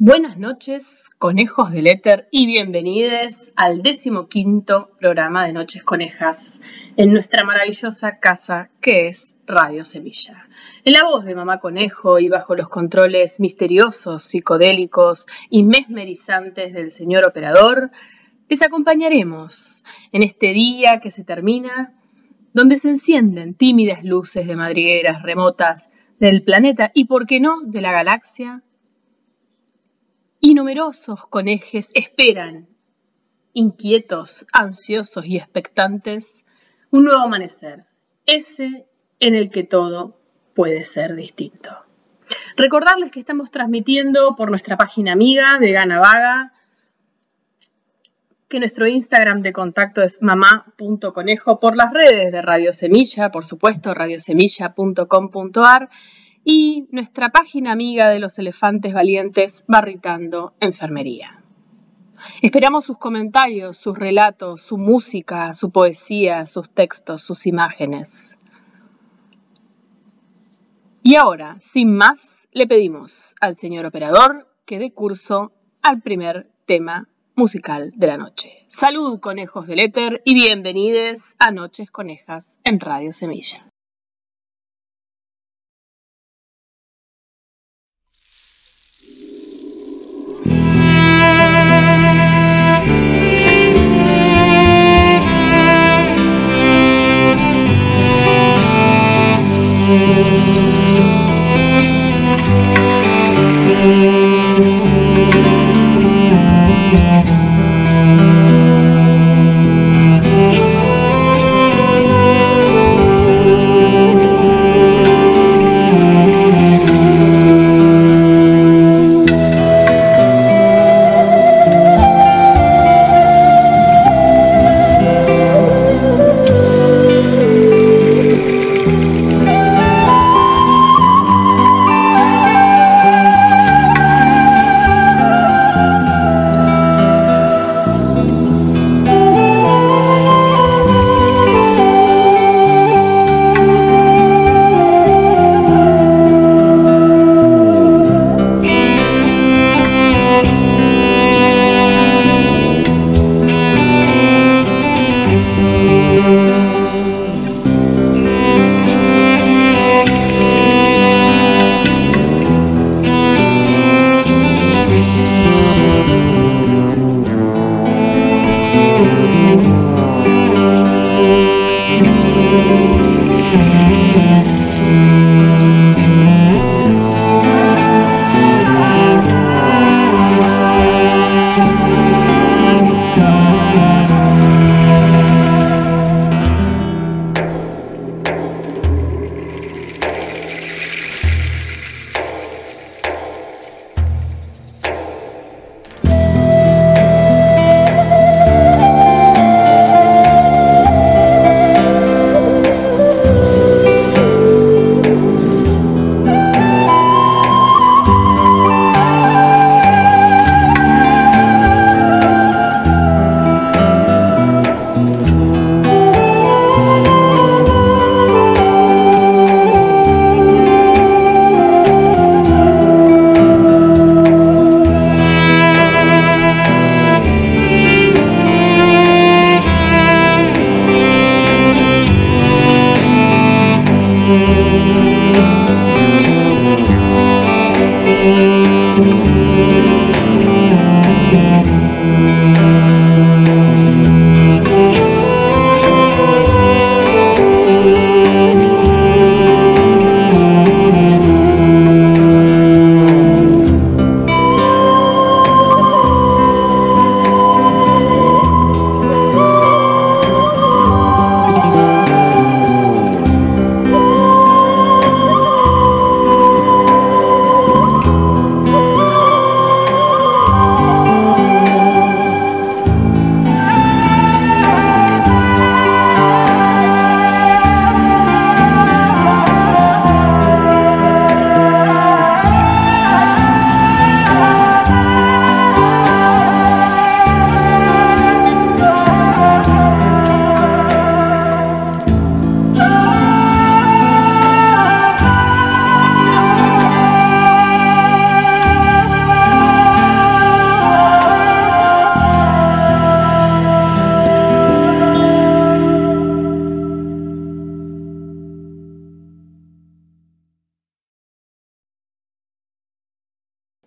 Buenas noches, conejos del éter, y bienvenidos al 15º programa de Noches Conejas en nuestra maravillosa casa que es Radio Semilla. En la voz de Mamá Conejo y bajo los controles misteriosos, psicodélicos y mesmerizantes del señor operador, les acompañaremos en este día que se termina, donde se encienden tímidas luces de madrigueras remotas del planeta y, por qué no, de la galaxia. Y numerosos conejes esperan, inquietos, ansiosos y expectantes, un nuevo amanecer, ese en el que todo puede ser distinto. Recordarles que estamos transmitiendo por nuestra página amiga Vegana Vaga, que nuestro Instagram de contacto es mamá.conejo, por las redes de Radio Semilla, por supuesto, radiosemilla.com.ar, y nuestra página amiga de los elefantes valientes, Barritando Enfermería. Esperamos sus comentarios, sus relatos, su música, su poesía, sus textos, sus imágenes. Y ahora, sin más, le pedimos al señor operador que dé curso al primer tema musical de la noche. Salud, conejos del éter, y bienvenidos a Noches Conejas en Radio Semilla.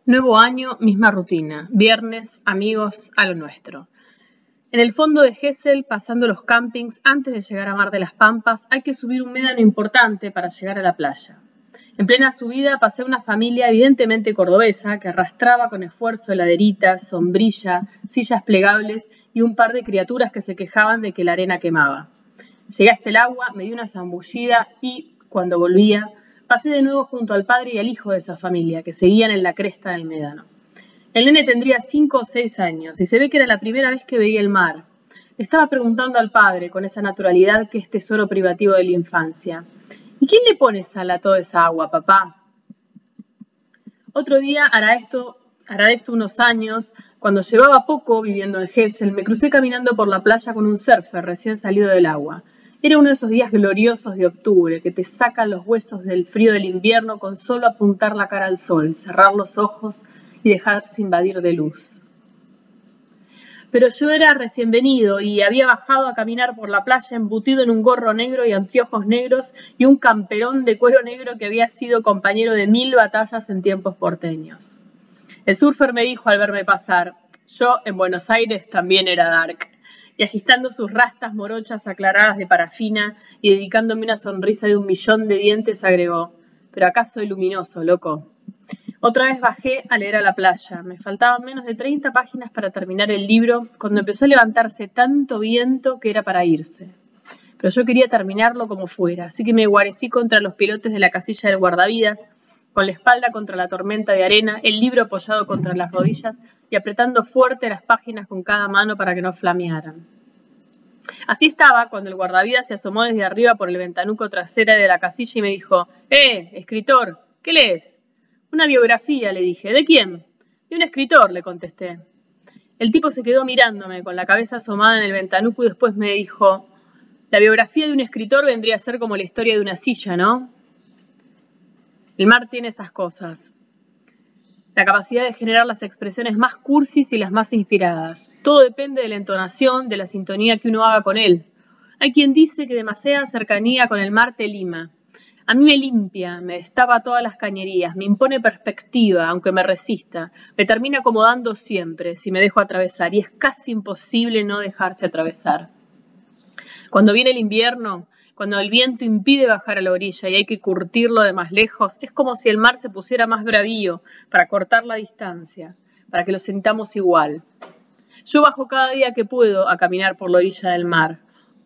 Nuevo año, misma rutina. Viernes, amigos, a lo nuestro. En el fondo de Gesell, pasando los campings, antes de llegar a Mar de las Pampas, hay que subir un médano importante para llegar a la playa. En plena subida pasé a una familia evidentemente cordobesa que arrastraba con esfuerzo heladeritas, sombrilla, sillas plegables y un par de criaturas que se quejaban de que la arena quemaba. Llegué hasta el agua, me di una zambullida y, cuando volvía, pasé de nuevo junto al padre y al hijo de esa familia, que seguían en la cresta del médano. El nene tendría 5 o 6 años y se ve que era la primera vez que veía el mar. Le estaba preguntando al padre, con esa naturalidad que es tesoro privativo de la infancia: ¿y quién le pone sal a toda esa agua, papá? Otro día, hará esto unos años, cuando llevaba poco viviendo en Gesell, me crucé caminando por la playa con un surfer recién salido del agua. Era uno de esos días gloriosos de octubre, que te sacan los huesos del frío del invierno con solo apuntar la cara al sol, cerrar los ojos y dejarse invadir de luz. Pero yo era recién venido y había bajado a caminar por la playa embutido en un gorro negro y anteojos negros y un camperón de cuero negro que había sido compañero de 1000 batallas en tiempos porteños. El surfer me dijo al verme pasar: yo en Buenos Aires también era dark. Y agitando sus rastas morochas aclaradas de parafina y dedicándome una sonrisa de 1.000.000 de dientes, agregó: pero acá soy luminoso, loco. Otra vez bajé a leer a la playa. Me faltaban menos de 30 páginas para terminar el libro, cuando empezó a levantarse tanto viento que era para irse. Pero yo quería terminarlo como fuera, así que me guarecí contra los pilotes de la casilla del guardavidas, con la espalda contra la tormenta de arena, el libro apoyado contra las rodillas y apretando fuerte las páginas con cada mano para que no flamearan. Así estaba cuando el guardavidas se asomó desde arriba por el ventanuco trasera de la casilla y me dijo: escritor, ¿qué lees? Una biografía, le dije. ¿De quién? De un escritor, le contesté. El tipo se quedó mirándome con la cabeza asomada en el ventanuco y después me dijo: la biografía de un escritor vendría a ser como la historia de una silla, ¿no? El mar tiene esas cosas. La capacidad de generar las expresiones más cursis y las más inspiradas. Todo depende de la entonación, de la sintonía que uno haga con él. Hay quien dice que demasiada cercanía con el mar te lima. A mí me limpia, me destapa todas las cañerías, me impone perspectiva, aunque me resista. Me termina acomodando siempre, si me dejo atravesar, y es casi imposible no dejarse atravesar. Cuando viene el invierno, cuando el viento impide bajar a la orilla y hay que curtirlo de más lejos, es como si el mar se pusiera más bravío para cortar la distancia, para que lo sintamos igual. Yo bajo cada día que puedo a caminar por la orilla del mar,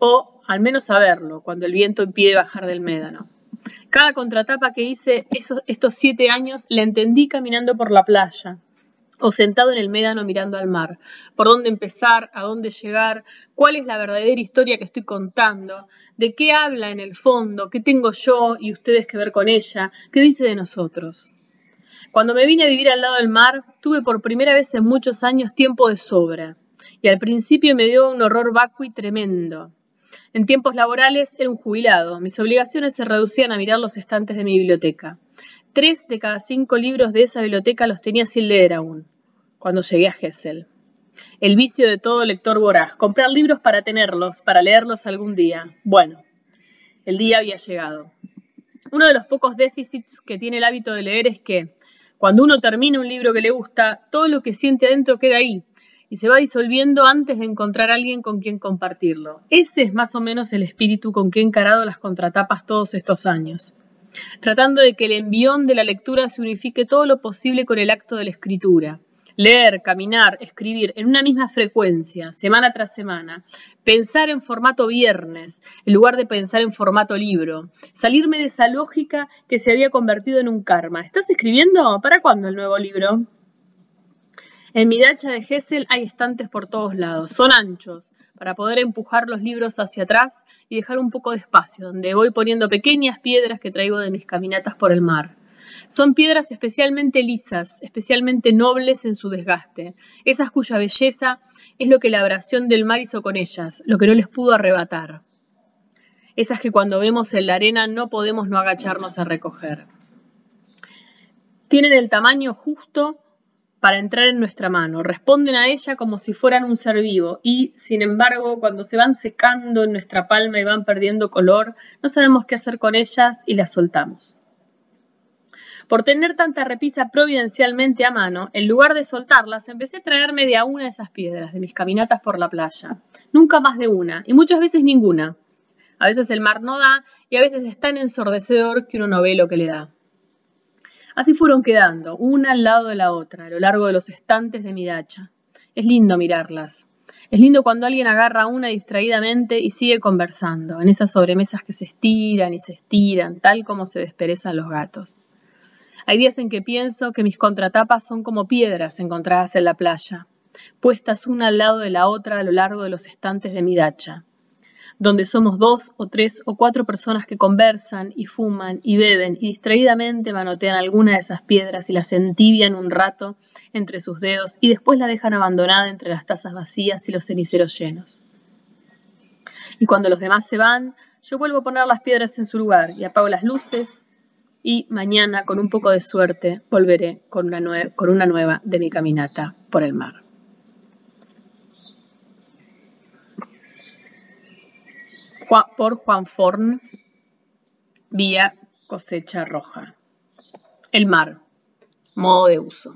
o al menos a verlo, cuando el viento impide bajar del médano. Cada contratapa que hice estos 7 años la entendí caminando por la playa o sentado en el médano mirando al mar. Por dónde empezar, a dónde llegar, cuál es la verdadera historia que estoy contando, de qué habla en el fondo, qué tengo yo y ustedes que ver con ella, qué dice de nosotros. Cuando me vine a vivir al lado del mar, tuve por primera vez en muchos años tiempo de sobra. Y al principio me dio un horror vacui tremendo. En tiempos laborales era un jubilado. Mis obligaciones se reducían a mirar los estantes de mi biblioteca. 3 de cada 5 libros de esa biblioteca los tenía sin leer aún, cuando llegué a Gesell. El vicio de todo lector voraz, comprar libros para tenerlos, para leerlos algún día. Bueno, el día había llegado. Uno de los pocos déficits que tiene el hábito de leer es que, cuando uno termina un libro que le gusta, todo lo que siente adentro queda ahí y se va disolviendo antes de encontrar a alguien con quien compartirlo. Ese es más o menos el espíritu con que he encarado las contratapas todos estos años, tratando de que el envión de la lectura se unifique todo lo posible con el acto de la escritura. Leer, caminar, escribir en una misma frecuencia, semana tras semana. Pensar en formato viernes, en lugar de pensar en formato libro. Salirme de esa lógica que se había convertido en un karma. ¿Estás escribiendo? ¿Para cuándo el nuevo libro? En mi dacha de Gesell hay estantes por todos lados. Son anchos, para poder empujar los libros hacia atrás y dejar un poco de espacio, donde voy poniendo pequeñas piedras que traigo de mis caminatas por el mar. Son piedras especialmente lisas, especialmente nobles en su desgaste, esas cuya belleza es lo que la abrasión del mar hizo con ellas, lo que no les pudo arrebatar. Esas que cuando vemos en la arena no podemos no agacharnos a recoger. Tienen el tamaño justo para entrar en nuestra mano, responden a ella como si fueran un ser vivo y, sin embargo, cuando se van secando en nuestra palma y van perdiendo color, no sabemos qué hacer con ellas y las soltamos. Por tener tanta repisa providencialmente a mano, en lugar de soltarlas, empecé a traerme de a una de esas piedras de mis caminatas por la playa. Nunca más de una, y muchas veces ninguna. A veces el mar no da, y a veces es tan ensordecedor que uno no ve lo que le da. Así fueron quedando, una al lado de la otra, a lo largo de los estantes de mi dacha. Es lindo mirarlas. Es lindo cuando alguien agarra una distraídamente y sigue conversando, en esas sobremesas que se estiran y se estiran, tal como se desperezan los gatos. Hay días en que pienso que mis contratapas son como piedras encontradas en la playa, puestas una al lado de la otra a lo largo de los estantes de mi dacha, donde somos 2 o 3 o 4 personas que conversan y fuman y beben y distraídamente manotean alguna de esas piedras y las entibian un rato entre sus dedos y después la dejan abandonada entre las tazas vacías y los ceniceros llenos. Y cuando los demás se van, yo vuelvo a poner las piedras en su lugar y apago las luces y mañana, con un poco de suerte, volveré con una nueva de mi caminata por el mar. Por Juan Forn, vía Cosecha Roja. El mar, modo de uso.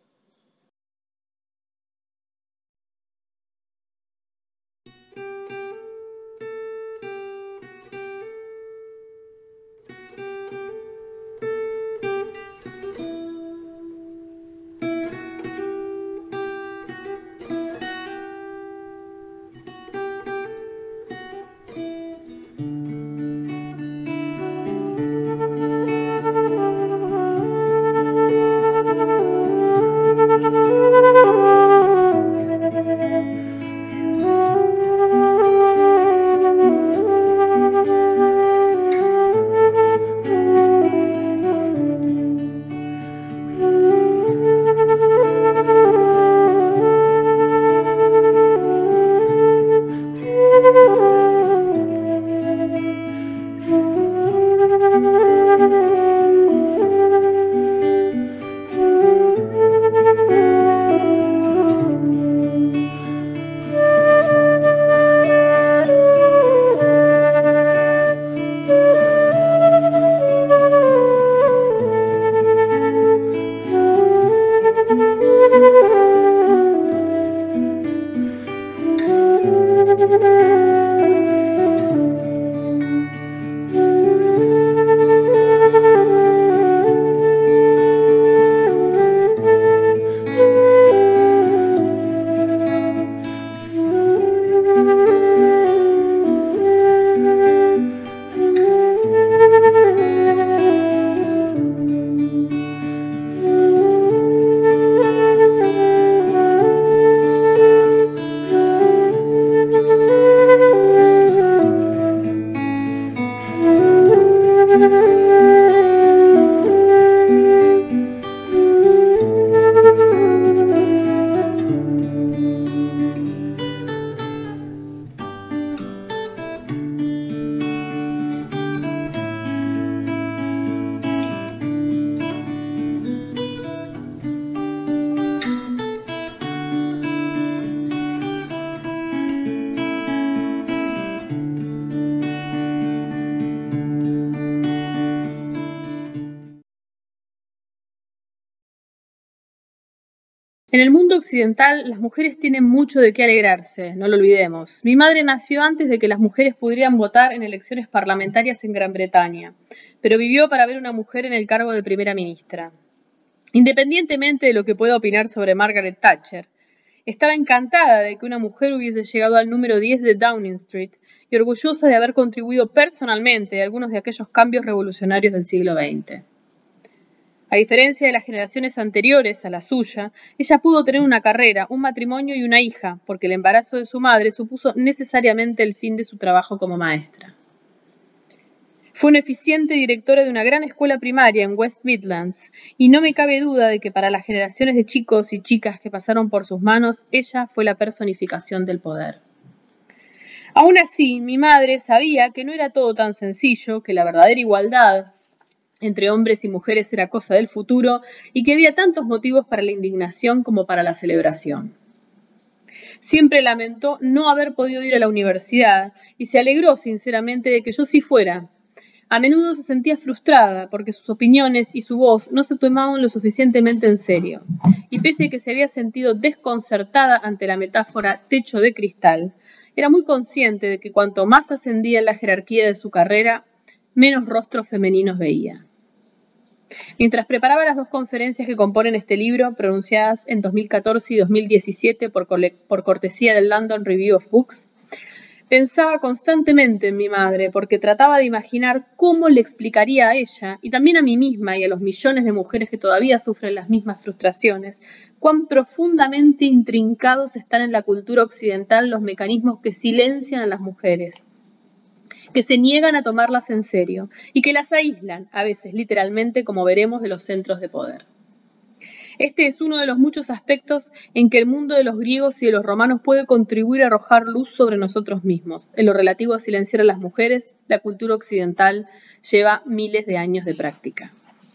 En el mundo occidental, las mujeres tienen mucho de qué alegrarse, no lo olvidemos. Mi madre nació antes de que las mujeres pudieran votar en elecciones parlamentarias en Gran Bretaña, pero vivió para ver una mujer en el cargo de primera ministra. Independientemente de lo que pueda opinar sobre Margaret Thatcher, estaba encantada de que una mujer hubiese llegado al número 10 de Downing Street y orgullosa de haber contribuido personalmente a algunos de aquellos cambios revolucionarios del siglo XX. A diferencia de las generaciones anteriores a la suya, ella pudo tener una carrera, un matrimonio y una hija, porque el embarazo de su madre supuso necesariamente el fin de su trabajo como maestra. Fue una eficiente directora de una gran escuela primaria en West Midlands, y no me cabe duda de que para las generaciones de chicos y chicas que pasaron por sus manos, ella fue la personificación del poder. Aún así, mi madre sabía que no era todo tan sencillo, que la verdadera igualdad entre hombres y mujeres era cosa del futuro y que había tantos motivos para la indignación como para la celebración. Siempre lamentó no haber podido ir a la universidad y se alegró sinceramente de que yo sí fuera, A menudo se sentía frustrada porque sus opiniones y su voz no se tomaban lo suficientemente en serio, y pese a que se había sentido desconcertada ante la metáfora techo de cristal, era muy consciente de que cuanto más ascendía en la jerarquía de su carrera, menos rostros femeninos veía. Mientras preparaba las 2 conferencias que componen este libro, pronunciadas en 2014 y 2017 por cortesía del London Review of Books, pensaba constantemente en mi madre porque trataba de imaginar cómo le explicaría a ella, y también a mí misma y a los millones de mujeres que todavía sufren las mismas frustraciones, cuán profundamente intrincados están en la cultura occidental los mecanismos que silencian a las mujeres, que se niegan a tomarlas en serio y que las aíslan, a veces literalmente, como veremos, de los centros de poder. Este es uno de los muchos aspectos en que el mundo de los griegos y de los romanos puede contribuir a arrojar luz sobre nosotros mismos. En lo relativo a silenciar a las mujeres, la cultura occidental lleva miles de años de práctica.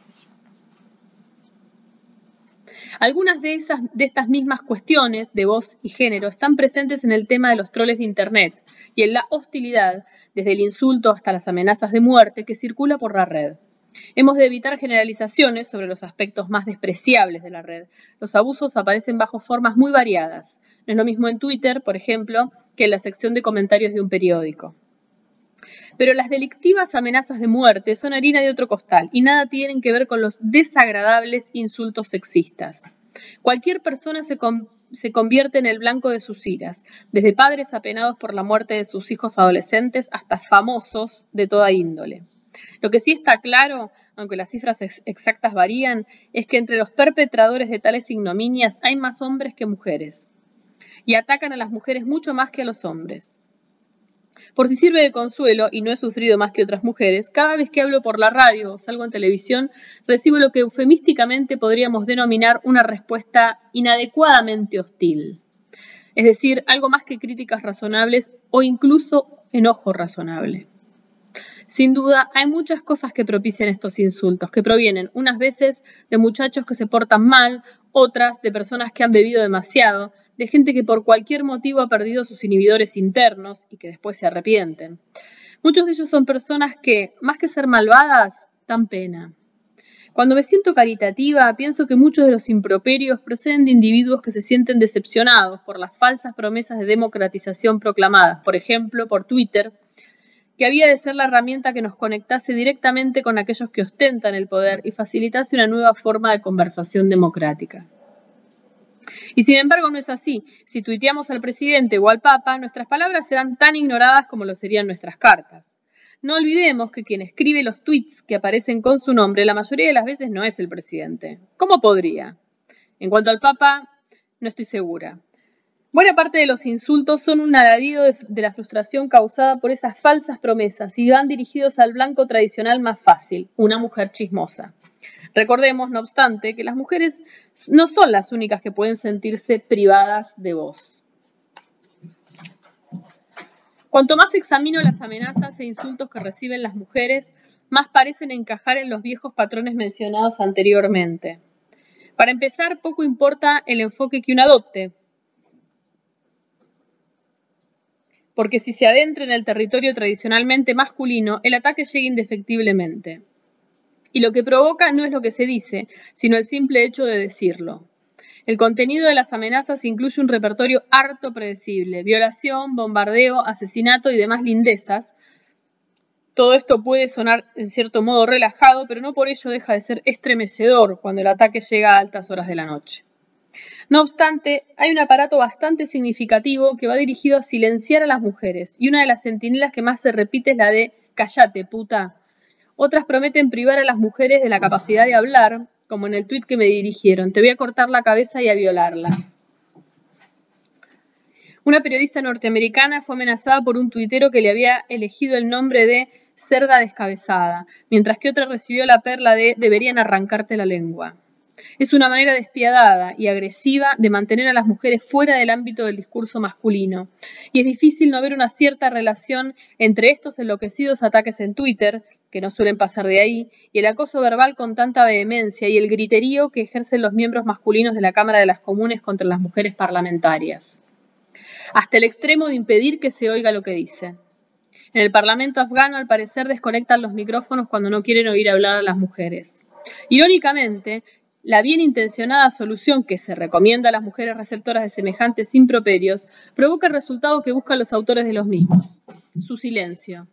Algunas de estas mismas cuestiones de voz y género están presentes en el tema de los troles de Internet y en la hostilidad, desde el insulto hasta las amenazas de muerte, que circula por la red. Hemos de evitar generalizaciones sobre los aspectos más despreciables de la red. Los abusos aparecen bajo formas muy variadas. No es lo mismo en Twitter, por ejemplo, que en la sección de comentarios de un periódico. Pero las delictivas amenazas de muerte son harina de otro costal y nada tienen que ver con los desagradables insultos sexistas. Cualquier persona se convierte en el blanco de sus iras, desde padres apenados por la muerte de sus hijos adolescentes hasta famosos de toda índole. Lo que sí está claro, aunque las cifras exactas varían, es que entre los perpetradores de tales ignominias hay más hombres que mujeres, y atacan a las mujeres mucho más que a los hombres. Por si sirve de consuelo, y no he sufrido más que otras mujeres, cada vez que hablo por la radio o salgo en televisión, recibo lo que eufemísticamente podríamos denominar una respuesta inadecuadamente hostil. Es decir, algo más que críticas razonables o incluso enojo razonable. Sin duda, hay muchas cosas que propician estos insultos, que provienen unas veces de muchachos que se portan mal, otras de personas que han bebido demasiado, de gente que por cualquier motivo ha perdido sus inhibidores internos y que después se arrepienten. Muchos de ellos son personas que, más que ser malvadas, dan pena. Cuando me siento caritativa, pienso que muchos de los improperios proceden de individuos que se sienten decepcionados por las falsas promesas de democratización proclamadas, por ejemplo, por Twitter, que había de ser la herramienta que nos conectase directamente con aquellos que ostentan el poder y facilitase una nueva forma de conversación democrática. Y sin embargo no es así. Si tuiteamos al presidente o al papa, nuestras palabras serán tan ignoradas como lo serían nuestras cartas. No olvidemos que quien escribe los tweets que aparecen con su nombre la mayoría de las veces no es el presidente. ¿Cómo podría? En cuanto al papa, no estoy segura. Buena parte de los insultos son un alarido de la frustración causada por esas falsas promesas y van dirigidos al blanco tradicional más fácil, una mujer chismosa. Recordemos, no obstante, que las mujeres no son las únicas que pueden sentirse privadas de voz. Cuanto más examino las amenazas e insultos que reciben las mujeres, más parecen encajar en los viejos patrones mencionados anteriormente. Para empezar, poco importa el enfoque que uno adopte, porque si se adentra en el territorio tradicionalmente masculino, el ataque llega indefectiblemente. Y lo que provoca no es lo que se dice, sino el simple hecho de decirlo. El contenido de las amenazas incluye un repertorio harto predecible: violación, bombardeo, asesinato y demás lindezas. Todo esto puede sonar en cierto modo relajado, pero no por ello deja de ser estremecedor cuando el ataque llega a altas horas de la noche. No obstante, hay un aparato bastante significativo que va dirigido a silenciar a las mujeres, y una de las centinelas que más se repite es la de «cállate, puta». Otras prometen privar a las mujeres de la capacidad de hablar, como en el tuit que me dirigieron: «Te voy a cortar la cabeza y a violarla». Una periodista norteamericana fue amenazada por un tuitero que le había elegido el nombre de «cerda descabezada», mientras que otra recibió la perla de «deberían arrancarte la lengua». Es una manera despiadada y agresiva de mantener a las mujeres fuera del ámbito del discurso masculino, y es difícil no ver una cierta relación entre estos enloquecidos ataques en Twitter, que no suelen pasar de ahí, y el acoso verbal con tanta vehemencia y el griterío que ejercen los miembros masculinos de la Cámara de las Comunes contra las mujeres parlamentarias, hasta el extremo de impedir que se oiga lo que dicen. En el Parlamento afgano, al parecer, desconectan los micrófonos cuando no quieren oír hablar a las mujeres. Irónicamente, la bien intencionada solución que se recomienda a las mujeres receptoras de semejantes improperios provoca el resultado que buscan los autores de los mismos: su silencio.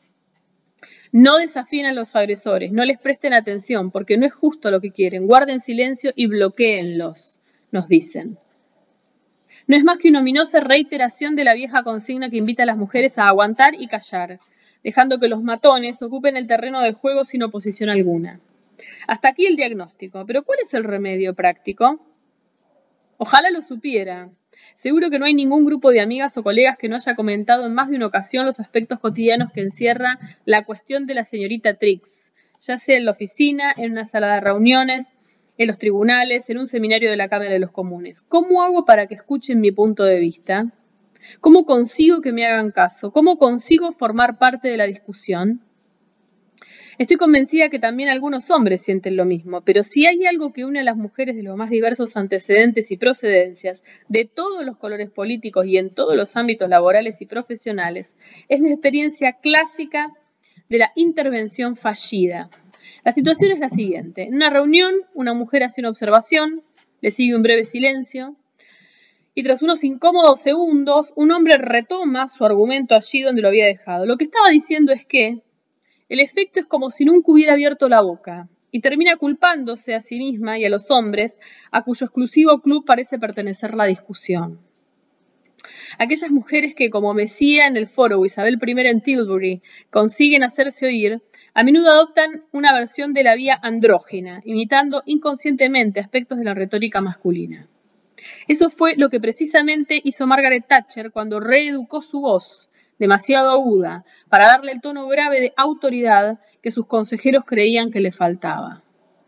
No desafíen a los agresores, no les presten atención, porque no es justo lo que quieren. Guarden silencio y bloquéenlos, nos dicen. No es más que una ominosa reiteración de la vieja consigna que invita a las mujeres a aguantar y callar, dejando que los matones ocupen el terreno de juego sin oposición alguna. Hasta aquí el diagnóstico, pero ¿cuál es el remedio práctico? Ojalá lo supiera. Seguro que no hay ningún grupo de amigas o colegas que no haya comentado en más de una ocasión los aspectos cotidianos que encierra la cuestión de la señorita Trix, ya sea en la oficina, en una sala de reuniones, en los tribunales, en un seminario de la Cámara de los Comunes. ¿Cómo hago para que escuchen mi punto de vista? ¿Cómo consigo que me hagan caso? ¿Cómo consigo formar parte de la discusión? Estoy convencida que también algunos hombres sienten lo mismo, pero si hay algo que une a las mujeres de los más diversos antecedentes y procedencias, de todos los colores políticos y en todos los ámbitos laborales y profesionales, es la experiencia clásica de la intervención fallida. La situación es la siguiente. En una reunión, una mujer hace una observación, le sigue un breve silencio, y tras unos incómodos segundos, un hombre retoma su argumento allí donde lo había dejado. Lo que estaba diciendo es que el efecto es como si nunca hubiera abierto la boca, y termina culpándose a sí misma y a los hombres a cuyo exclusivo club parece pertenecer la discusión. Aquellas mujeres que, como Mesía en el foro o Isabel I en Tilbury, consiguen hacerse oír, a menudo adoptan una versión de la vía andrógina, imitando inconscientemente aspectos de la retórica masculina. Eso fue lo que precisamente hizo Margaret Thatcher cuando reeducó su voz, demasiado aguda, para darle el tono grave de autoridad que sus consejeros creían que le faltaba.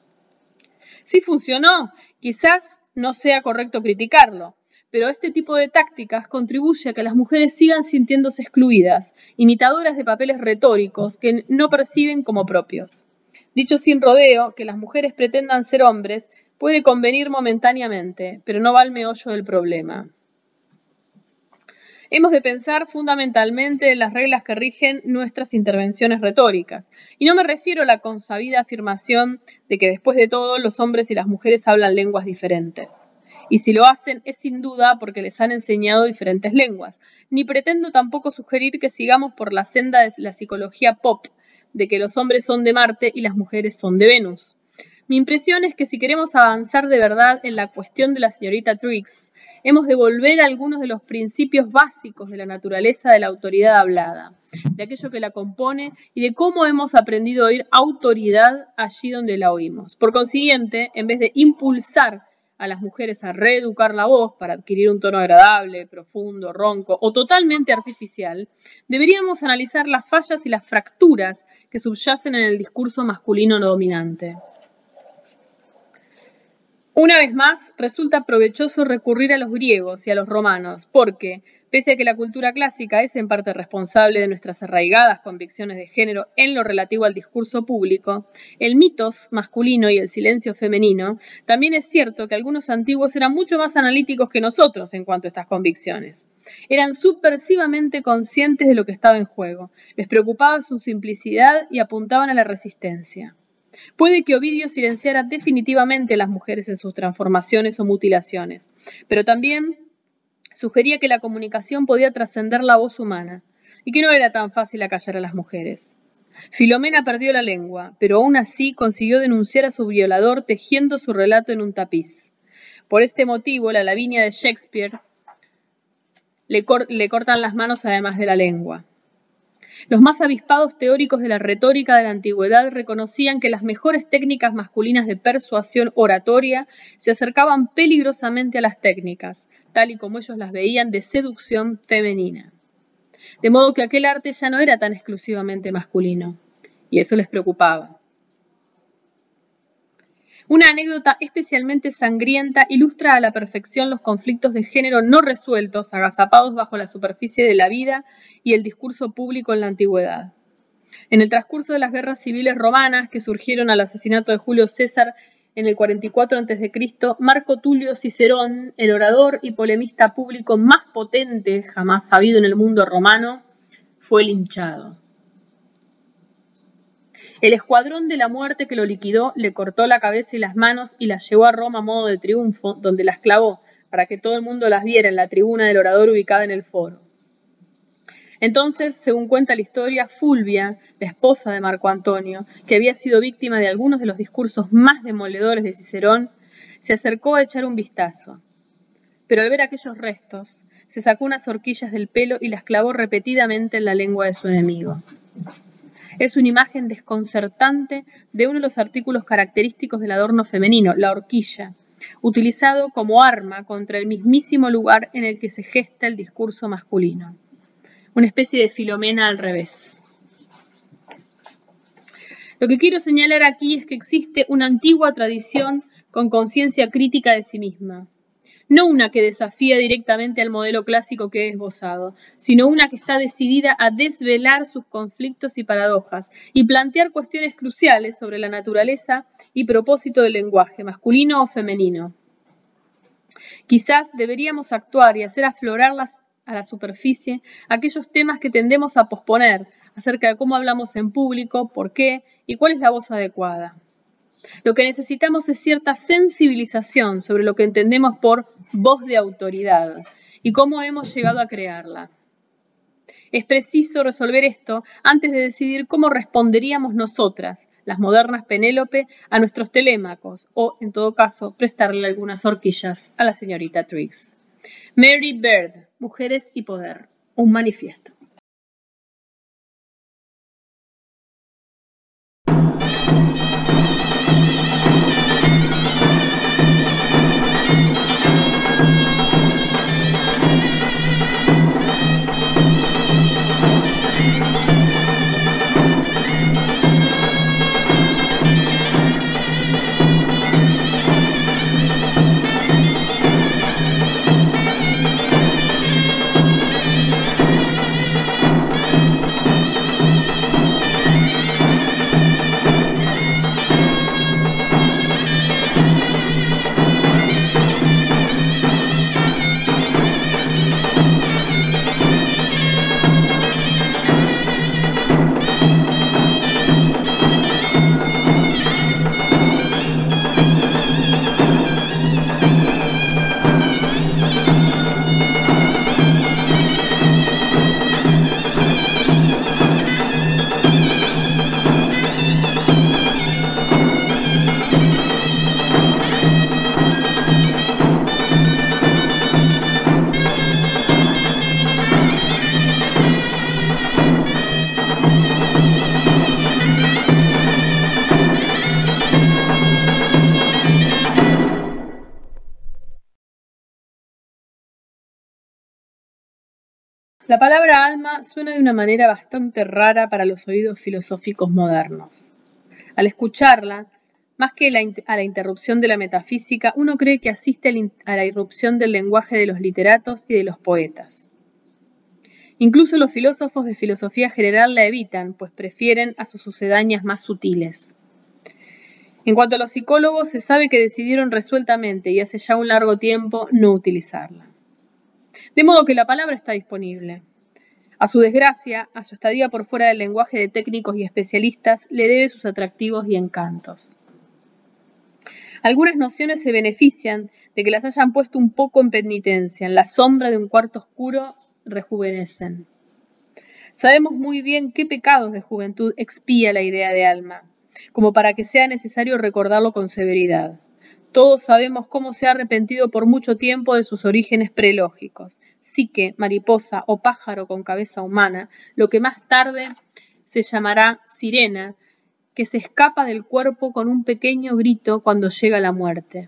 Sí funcionó, quizás no sea correcto criticarlo, pero este tipo de tácticas contribuye a que las mujeres sigan sintiéndose excluidas, imitadoras de papeles retóricos que no perciben como propios. Dicho sin rodeo, que las mujeres pretendan ser hombres puede convenir momentáneamente, pero no va al meollo del problema. Hemos de pensar fundamentalmente en las reglas que rigen nuestras intervenciones retóricas, y no me refiero a la consabida afirmación de que después de todo los hombres y las mujeres hablan lenguas diferentes. Y si lo hacen es sin duda porque les han enseñado diferentes lenguas. Ni pretendo tampoco sugerir que sigamos por la senda de la psicología pop, de que los hombres son de Marte y las mujeres son de Venus. Mi impresión es que si queremos avanzar de verdad en la cuestión de la señorita Trix, hemos de volver a algunos de los principios básicos de la naturaleza de la autoridad hablada, de aquello que la compone y de cómo hemos aprendido a oír autoridad allí donde la oímos. Por consiguiente, en vez de impulsar a las mujeres a reeducar la voz para adquirir un tono agradable, profundo, ronco o totalmente artificial, deberíamos analizar las fallas y las fracturas que subyacen en el discurso masculino no dominante. Una vez más, resulta provechoso recurrir a los griegos y a los romanos, porque, pese a que la cultura clásica es en parte responsable de nuestras arraigadas convicciones de género en lo relativo al discurso público, el mitos masculino y el silencio femenino, también es cierto que algunos antiguos eran mucho más analíticos que nosotros en cuanto a estas convicciones. Eran subversivamente conscientes de lo que estaba en juego, les preocupaba su simplicidad y apuntaban a la resistencia. Puede que Ovidio silenciara definitivamente a las mujeres en sus transformaciones o mutilaciones, pero también sugería que la comunicación podía trascender la voz humana y que no era tan fácil acallar a las mujeres. Filomena perdió la lengua, pero aún así consiguió denunciar a su violador tejiendo su relato en un tapiz. Por este motivo, la Lavinia de Shakespeare le cortan las manos además de la lengua. Los más avispados teóricos de la retórica de la antigüedad reconocían que las mejores técnicas masculinas de persuasión oratoria se acercaban peligrosamente a las técnicas, tal y como ellos las veían, de seducción femenina. De modo que aquel arte ya no era tan exclusivamente masculino, y eso les preocupaba. Una anécdota especialmente sangrienta ilustra a la perfección los conflictos de género no resueltos, agazapados bajo la superficie de la vida y el discurso público en la antigüedad. En el transcurso de las guerras civiles romanas que surgieron al asesinato de Julio César en el 44 a.C., Marco Tulio Cicerón, el orador y polemista público más potente jamás habido en el mundo romano, fue linchado. El escuadrón de la muerte que lo liquidó le cortó la cabeza y las manos y las llevó a Roma a modo de triunfo, donde las clavó para que todo el mundo las viera en la tribuna del orador ubicada en el foro. Entonces, según cuenta la historia, Fulvia, la esposa de Marco Antonio, que había sido víctima de algunos de los discursos más demoledores de Cicerón, se acercó a echar un vistazo. Pero al ver aquellos restos, se sacó unas horquillas del pelo y las clavó repetidamente en la lengua de su enemigo. Es una imagen desconcertante de uno de los artículos característicos del adorno femenino, la horquilla, utilizado como arma contra el mismísimo lugar en el que se gesta el discurso masculino. Una especie de Filomena al revés. Lo que quiero señalar aquí es que existe una antigua tradición con conciencia crítica de sí misma. No una que desafía directamente al modelo clásico que he esbozado, sino una que está decidida a desvelar sus conflictos y paradojas y plantear cuestiones cruciales sobre la naturaleza y propósito del lenguaje, masculino o femenino. Quizás deberíamos actuar y hacer aflorar a la superficie aquellos temas que tendemos a posponer acerca de cómo hablamos en público, por qué y cuál es la voz adecuada. Lo que necesitamos es cierta sensibilización sobre lo que entendemos por voz de autoridad y cómo hemos llegado a crearla. Es preciso resolver esto antes de decidir cómo responderíamos nosotras, las modernas Penélope, a nuestros Telémacos o, en todo caso, prestarle algunas horquillas a la señorita Triggs. Mary Beard, Mujeres y Poder, un manifiesto. La palabra alma suena de una manera bastante rara para los oídos filosóficos modernos. Al escucharla, más que a la interrupción de la metafísica, uno cree que asiste a la irrupción del lenguaje de los literatos y de los poetas. Incluso los filósofos de filosofía general la evitan, pues prefieren a sus sucedáneas más sutiles. En cuanto a los psicólogos, se sabe que decidieron resueltamente y hace ya un largo tiempo no utilizarla. De modo que la palabra está disponible. A su desgracia, a su estadía por fuera del lenguaje de técnicos y especialistas, le debe sus atractivos y encantos. Algunas nociones se benefician de que las hayan puesto un poco en penitencia, en la sombra de un cuarto oscuro rejuvenecen. Sabemos muy bien qué pecados de juventud expía la idea de alma, como para que sea necesario recordarlo con severidad. Todos sabemos cómo se ha arrepentido por mucho tiempo de sus orígenes prelógicos, psique, mariposa o pájaro con cabeza humana, lo que más tarde se llamará sirena, que se escapa del cuerpo con un pequeño grito cuando llega la muerte.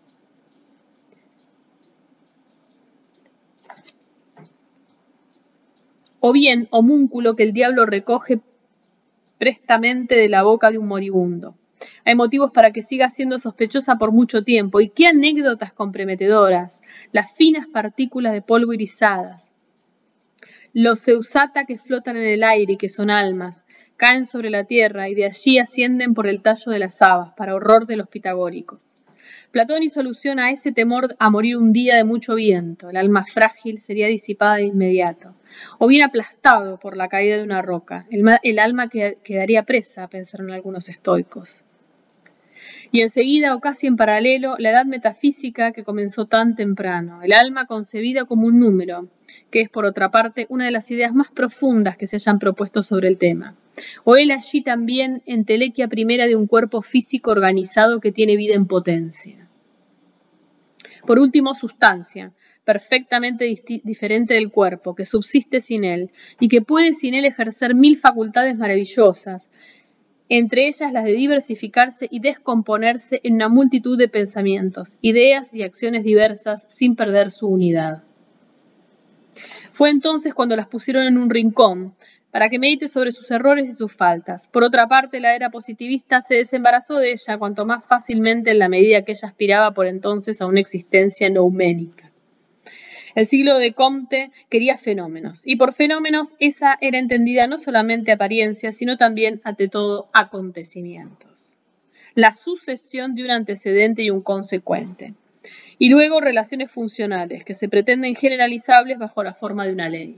O bien homúnculo que el diablo recoge prestamente de la boca de un moribundo. Hay motivos para que siga siendo sospechosa por mucho tiempo. Y qué anécdotas comprometedoras, las finas partículas de polvo irisadas, los zeusata que flotan en el aire y que son almas, caen sobre la tierra y de allí ascienden por el tallo de las habas, para horror de los pitagóricos. Platón hizo alusión a ese temor a morir un día de mucho viento. El alma frágil sería disipada de inmediato, o bien aplastado por la caída de una roca. El alma quedaría presa, pensaron algunos estoicos. Y enseguida, o casi en paralelo, la edad metafísica que comenzó tan temprano, el alma concebida como un número, que es, por otra parte, una de las ideas más profundas que se hayan propuesto sobre el tema. O él allí también entelequia primera de un cuerpo físico organizado que tiene vida en potencia. Por último, sustancia, perfectamente diferente del cuerpo, que subsiste sin él, y que puede sin él ejercer 1000 facultades maravillosas, entre ellas las de diversificarse y descomponerse en una multitud de pensamientos, ideas y acciones diversas sin perder su unidad. Fue entonces cuando las pusieron en un rincón, para que medite sobre sus errores y sus faltas. Por otra parte, la era positivista se desembarazó de ella cuanto más fácilmente en la medida que ella aspiraba por entonces a una existencia nouménica. El siglo de Comte quería fenómenos, y por fenómenos esa era entendida no solamente apariencia, sino también, ante todo, acontecimientos. La sucesión de un antecedente y un consecuente. Y luego relaciones funcionales, que se pretenden generalizables bajo la forma de una ley.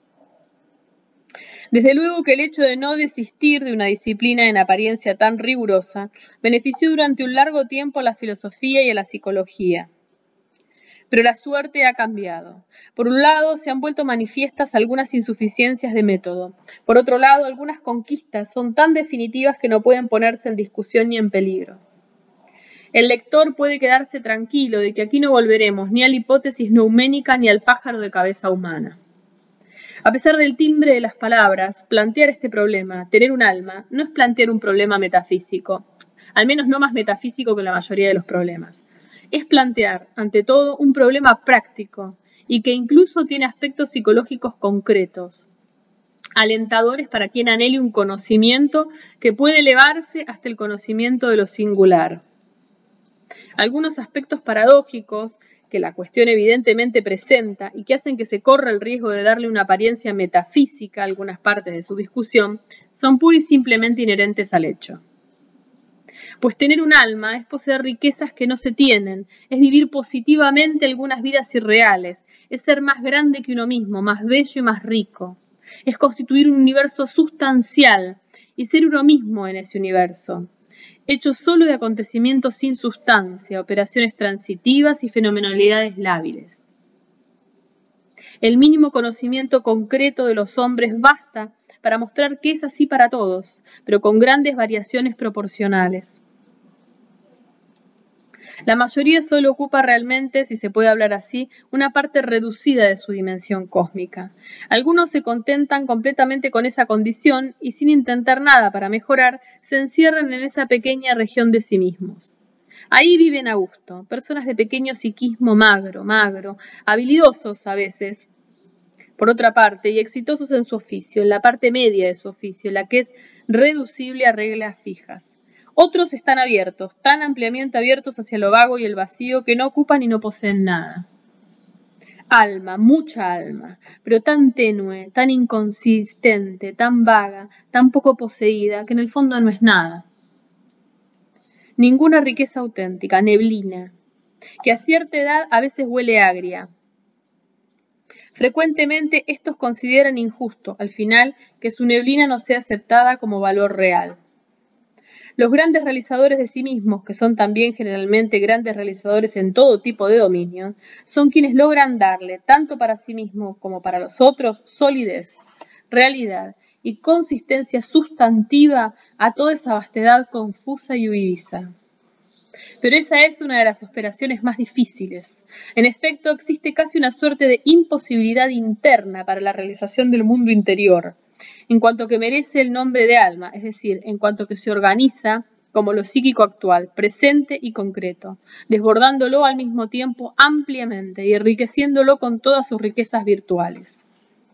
Desde luego que el hecho de no desistir de una disciplina en apariencia tan rigurosa benefició durante un largo tiempo a la filosofía y a la psicología. Pero la suerte ha cambiado. Por un lado, se han vuelto manifiestas algunas insuficiencias de método. Por otro lado, algunas conquistas son tan definitivas que no pueden ponerse en discusión ni en peligro. El lector puede quedarse tranquilo de que aquí no volveremos ni a la hipótesis nouménica ni al pájaro de cabeza humana. A pesar del timbre de las palabras, plantear este problema, tener un alma, no es plantear un problema metafísico, al menos no más metafísico que la mayoría de los problemas. Es plantear, ante todo, un problema práctico y que incluso tiene aspectos psicológicos concretos, alentadores para quien anhele un conocimiento que puede elevarse hasta el conocimiento de lo singular. Algunos aspectos paradójicos que la cuestión evidentemente presenta y que hacen que se corra el riesgo de darle una apariencia metafísica a algunas partes de su discusión son pura y simplemente inherentes al hecho. Pues tener un alma es poseer riquezas que no se tienen, es vivir positivamente algunas vidas irreales, es ser más grande que uno mismo, más bello y más rico, es constituir un universo sustancial y ser uno mismo en ese universo, hecho solo de acontecimientos sin sustancia, operaciones transitivas y fenomenalidades lábiles. El mínimo conocimiento concreto de los hombres basta para mostrar que es así para todos, pero con grandes variaciones proporcionales. La mayoría solo ocupa realmente, si se puede hablar así, una parte reducida de su dimensión cósmica. Algunos se contentan completamente con esa condición y sin intentar nada para mejorar, se encierran en esa pequeña región de sí mismos. Ahí viven a gusto, personas de pequeño psiquismo magro, habilidosos a veces, por otra parte, y exitosos en su oficio, en la parte media de su oficio, la que es reducible a reglas fijas. Otros están abiertos, tan ampliamente abiertos hacia lo vago y el vacío, que no ocupan y no poseen nada. Alma, mucha alma, pero tan tenue, tan inconsistente, tan vaga, tan poco poseída, que en el fondo no es nada. Ninguna riqueza auténtica, neblina, que a cierta edad a veces huele agria. Frecuentemente estos consideran injusto, al final, que su neblina no sea aceptada como valor real. Los grandes realizadores de sí mismos, que son también generalmente grandes realizadores en todo tipo de dominio, son quienes logran darle, tanto para sí mismos como para los otros, solidez, realidad y consistencia sustantiva a toda esa vastedad confusa y huidiza. Pero esa es una de las operaciones más difíciles. En efecto, existe casi una suerte de imposibilidad interna para la realización del mundo interior, en cuanto que merece el nombre de alma, es decir, en cuanto que se organiza como lo psíquico actual, presente y concreto, desbordándolo al mismo tiempo ampliamente y enriqueciéndolo con todas sus riquezas virtuales.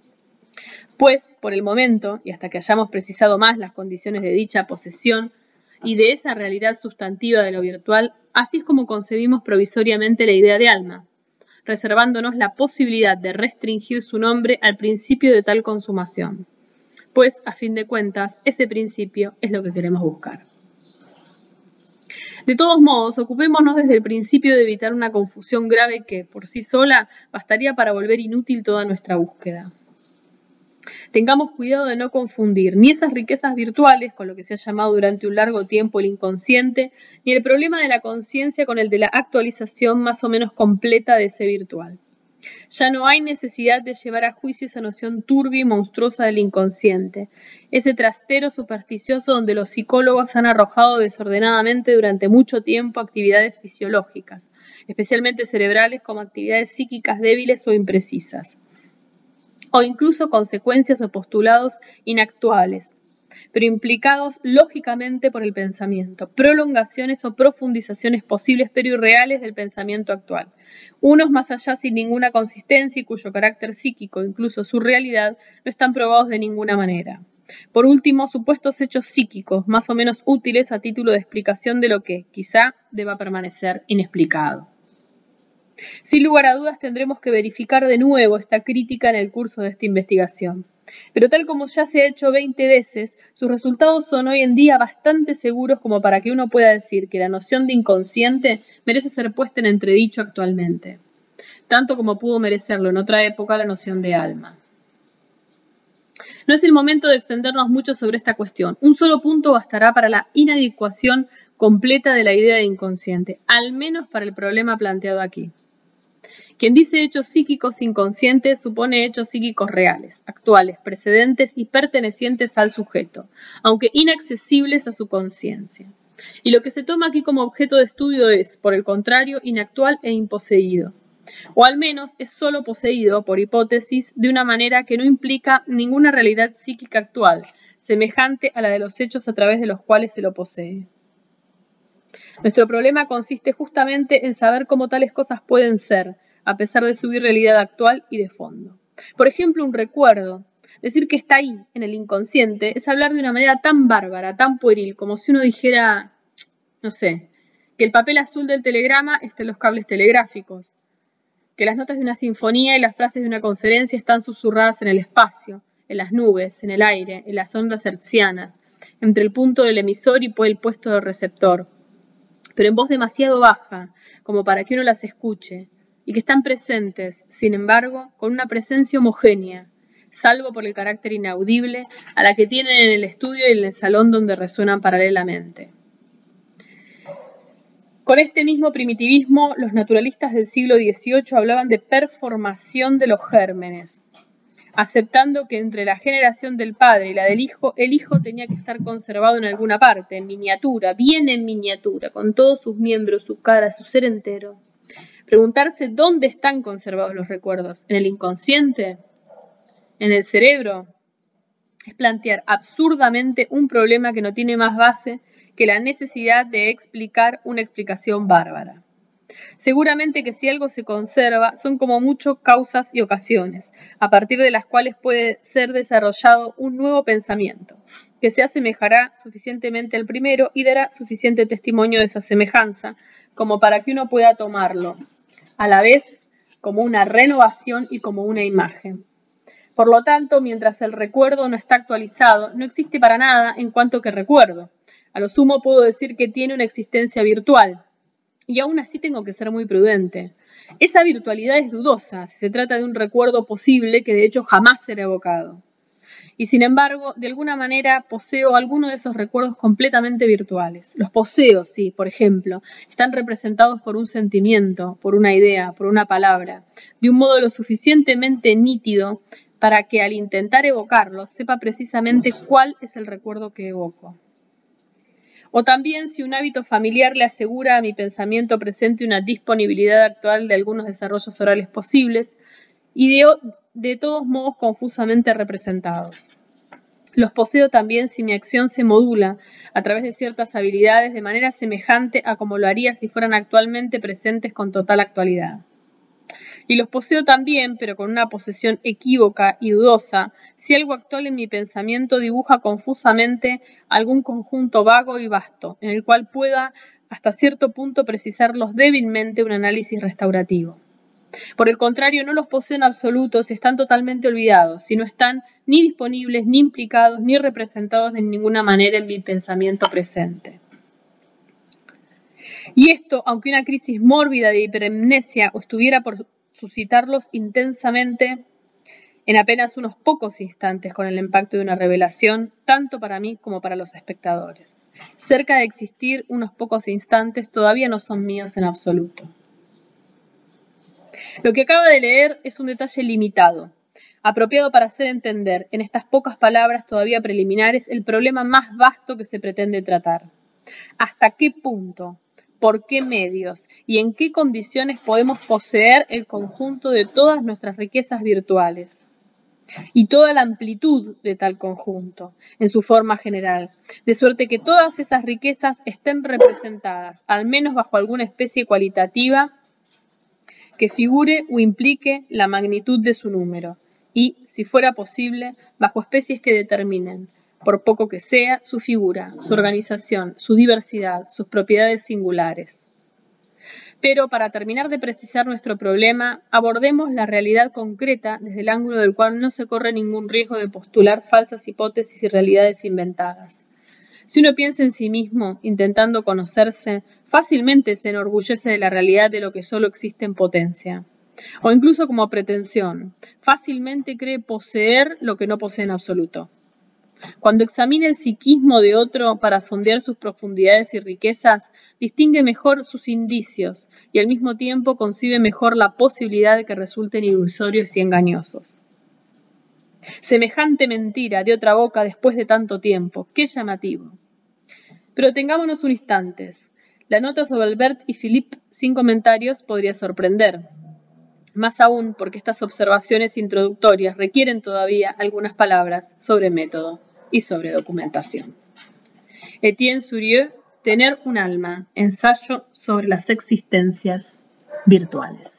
Pues, por el momento, y hasta que hayamos precisado más las condiciones de dicha posesión y de esa realidad sustantiva de lo virtual, así es como concebimos provisoriamente la idea de alma, reservándonos la posibilidad de restringir su nombre al principio de tal consumación. Pues, a fin de cuentas, ese principio es lo que queremos buscar. De todos modos, ocupémonos desde el principio de evitar una confusión grave que, por sí sola, bastaría para volver inútil toda nuestra búsqueda. Tengamos cuidado de no confundir ni esas riquezas virtuales con lo que se ha llamado durante un largo tiempo el inconsciente, ni el problema de la conciencia con el de la actualización más o menos completa de ese virtual. Ya no hay necesidad de llevar a juicio esa noción turbia y monstruosa del inconsciente, ese trastero supersticioso donde los psicólogos han arrojado desordenadamente durante mucho tiempo actividades fisiológicas, especialmente cerebrales, como actividades psíquicas débiles o imprecisas, o incluso consecuencias o postulados inactuales, pero implicados lógicamente por el pensamiento, prolongaciones o profundizaciones posibles pero irreales del pensamiento actual, unos más allá sin ninguna consistencia y cuyo carácter psíquico, incluso su realidad, no están probados de ninguna manera. Por último, supuestos hechos psíquicos, más o menos útiles a título de explicación de lo que, quizá, deba permanecer inexplicado. Sin lugar a dudas tendremos que verificar de nuevo esta crítica en el curso de esta investigación. Pero tal como ya se ha hecho 20 veces, sus resultados son hoy en día bastante seguros como para que uno pueda decir que la noción de inconsciente merece ser puesta en entredicho actualmente, tanto como pudo merecerlo en otra época la noción de alma. No es el momento de extendernos mucho sobre esta cuestión. Un solo punto bastará para la inadecuación completa de la idea de inconsciente, al menos para el problema planteado aquí. Quien dice hechos psíquicos inconscientes supone hechos psíquicos reales, actuales, precedentes y pertenecientes al sujeto, aunque inaccesibles a su conciencia. Y lo que se toma aquí como objeto de estudio es, por el contrario, inactual e imposeído. O al menos es solo poseído, por hipótesis, de una manera que no implica ninguna realidad psíquica actual, semejante a la de los hechos a través de los cuales se lo posee. Nuestro problema consiste justamente en saber cómo tales cosas pueden ser, a pesar de su irrealidad actual y de fondo. Por ejemplo, un recuerdo. Decir que está ahí, en el inconsciente, es hablar de una manera tan bárbara, tan pueril, como si uno dijera, no sé, que el papel azul del telegrama está en los cables telegráficos, que las notas de una sinfonía y las frases de una conferencia están susurradas en el espacio, en las nubes, en el aire, en las ondas hertzianas, entre el punto del emisor y el puesto del receptor, pero en voz demasiado baja, como para que uno las escuche, y que están presentes, sin embargo, con una presencia homogénea, salvo por el carácter inaudible a la que tienen en el estudio y en el salón donde resuenan paralelamente. Con este mismo primitivismo, los naturalistas del siglo XVIII hablaban de performación de los gérmenes, aceptando que entre la generación del padre y la del hijo, el hijo tenía que estar conservado en alguna parte, en miniatura, bien en miniatura, con todos sus miembros, su cara, su ser entero. Preguntarse dónde están conservados los recuerdos, ¿en el inconsciente? ¿En el cerebro? Es plantear absurdamente un problema que no tiene más base que la necesidad de explicar una explicación bárbara. Seguramente que si algo se conserva, son como mucho causas y ocasiones, a partir de las cuales puede ser desarrollado un nuevo pensamiento, que se asemejará suficientemente al primero y dará suficiente testimonio de esa semejanza, como para que uno pueda tomarlo, a la vez como una renovación y como una imagen. Por lo tanto, mientras el recuerdo no está actualizado, no existe para nada en cuanto que recuerdo. A lo sumo puedo decir que tiene una existencia virtual, y aún así tengo que ser muy prudente. Esa virtualidad es dudosa si se trata de un recuerdo posible que de hecho jamás será evocado. Y sin embargo, de alguna manera poseo alguno de esos recuerdos completamente virtuales. Los poseo, sí, por ejemplo, están representados por un sentimiento, por una idea, por una palabra, de un modo lo suficientemente nítido para que al intentar evocarlos sepa precisamente cuál es el recuerdo que evoco. O también si un hábito familiar le asegura a mi pensamiento presente una disponibilidad actual de algunos desarrollos orales posibles y de todos modos confusamente representados. Los poseo también si mi acción se modula a través de ciertas habilidades de manera semejante a como lo haría si fueran actualmente presentes con total actualidad. Y los poseo también, pero con una posesión equívoca y dudosa, si algo actual en mi pensamiento dibuja confusamente algún conjunto vago y vasto, en el cual pueda hasta cierto punto precisarlos débilmente un análisis restaurativo. Por el contrario, no los poseo en absoluto si están totalmente olvidados, si no están ni disponibles, ni implicados, ni representados de ninguna manera en mi pensamiento presente. Y esto, aunque una crisis mórbida de hiperemnesia estuviera por suscitarlos intensamente en apenas unos pocos instantes con el impacto de una revelación, tanto para mí como para los espectadores. Cerca de existir unos pocos instantes todavía no son míos en absoluto. Lo que acaba de leer es un detalle limitado, apropiado para hacer entender, en estas pocas palabras todavía preliminares, el problema más vasto que se pretende tratar. ¿Hasta qué punto, por qué medios y en qué condiciones podemos poseer el conjunto de todas nuestras riquezas virtuales? Y toda la amplitud de tal conjunto, en su forma general, de suerte que todas esas riquezas estén representadas, al menos bajo alguna especie cualitativa que figure o implique la magnitud de su número, y, si fuera posible, bajo especies que determinen, por poco que sea, su figura, su organización, su diversidad, sus propiedades singulares. Pero para terminar de precisar nuestro problema, abordemos la realidad concreta desde el ángulo del cual no se corre ningún riesgo de postular falsas hipótesis y realidades inventadas. Si uno piensa en sí mismo, intentando conocerse, fácilmente se enorgullece de la realidad de lo que solo existe en potencia. O incluso como pretensión, fácilmente cree poseer lo que no posee en absoluto. Cuando examina el psiquismo de otro para sondear sus profundidades y riquezas, distingue mejor sus indicios y al mismo tiempo concibe mejor la posibilidad de que resulten ilusorios y engañosos. Semejante mentira de otra boca después de tanto tiempo, qué llamativo. Pero tengámonos un instante. La nota sobre Albert y Philippe sin comentarios podría sorprender. Más aún porque estas observaciones introductorias requieren todavía algunas palabras sobre método y sobre documentación. Etienne Sourieux, Tener un alma, ensayo sobre las existencias virtuales.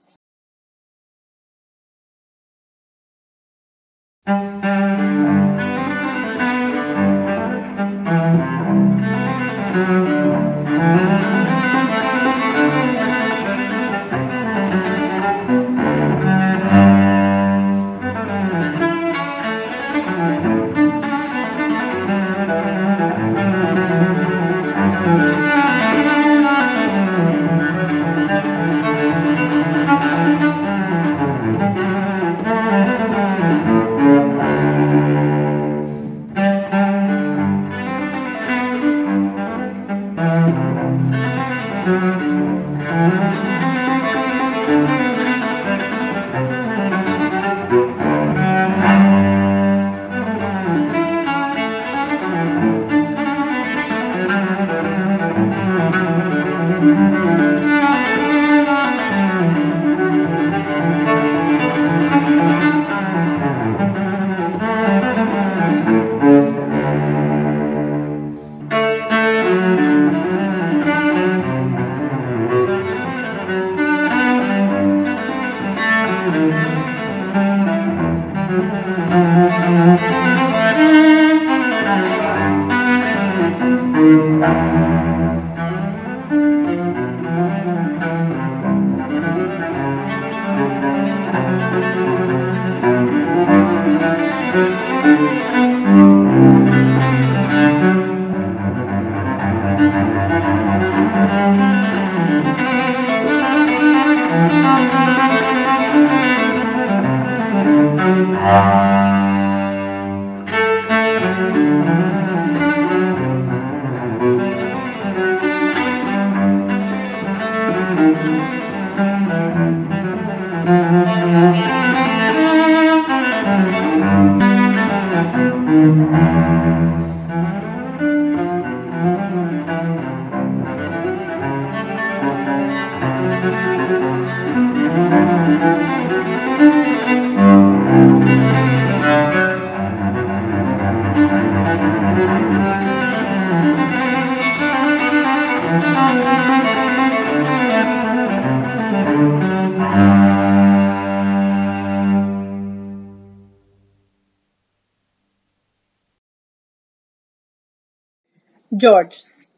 George.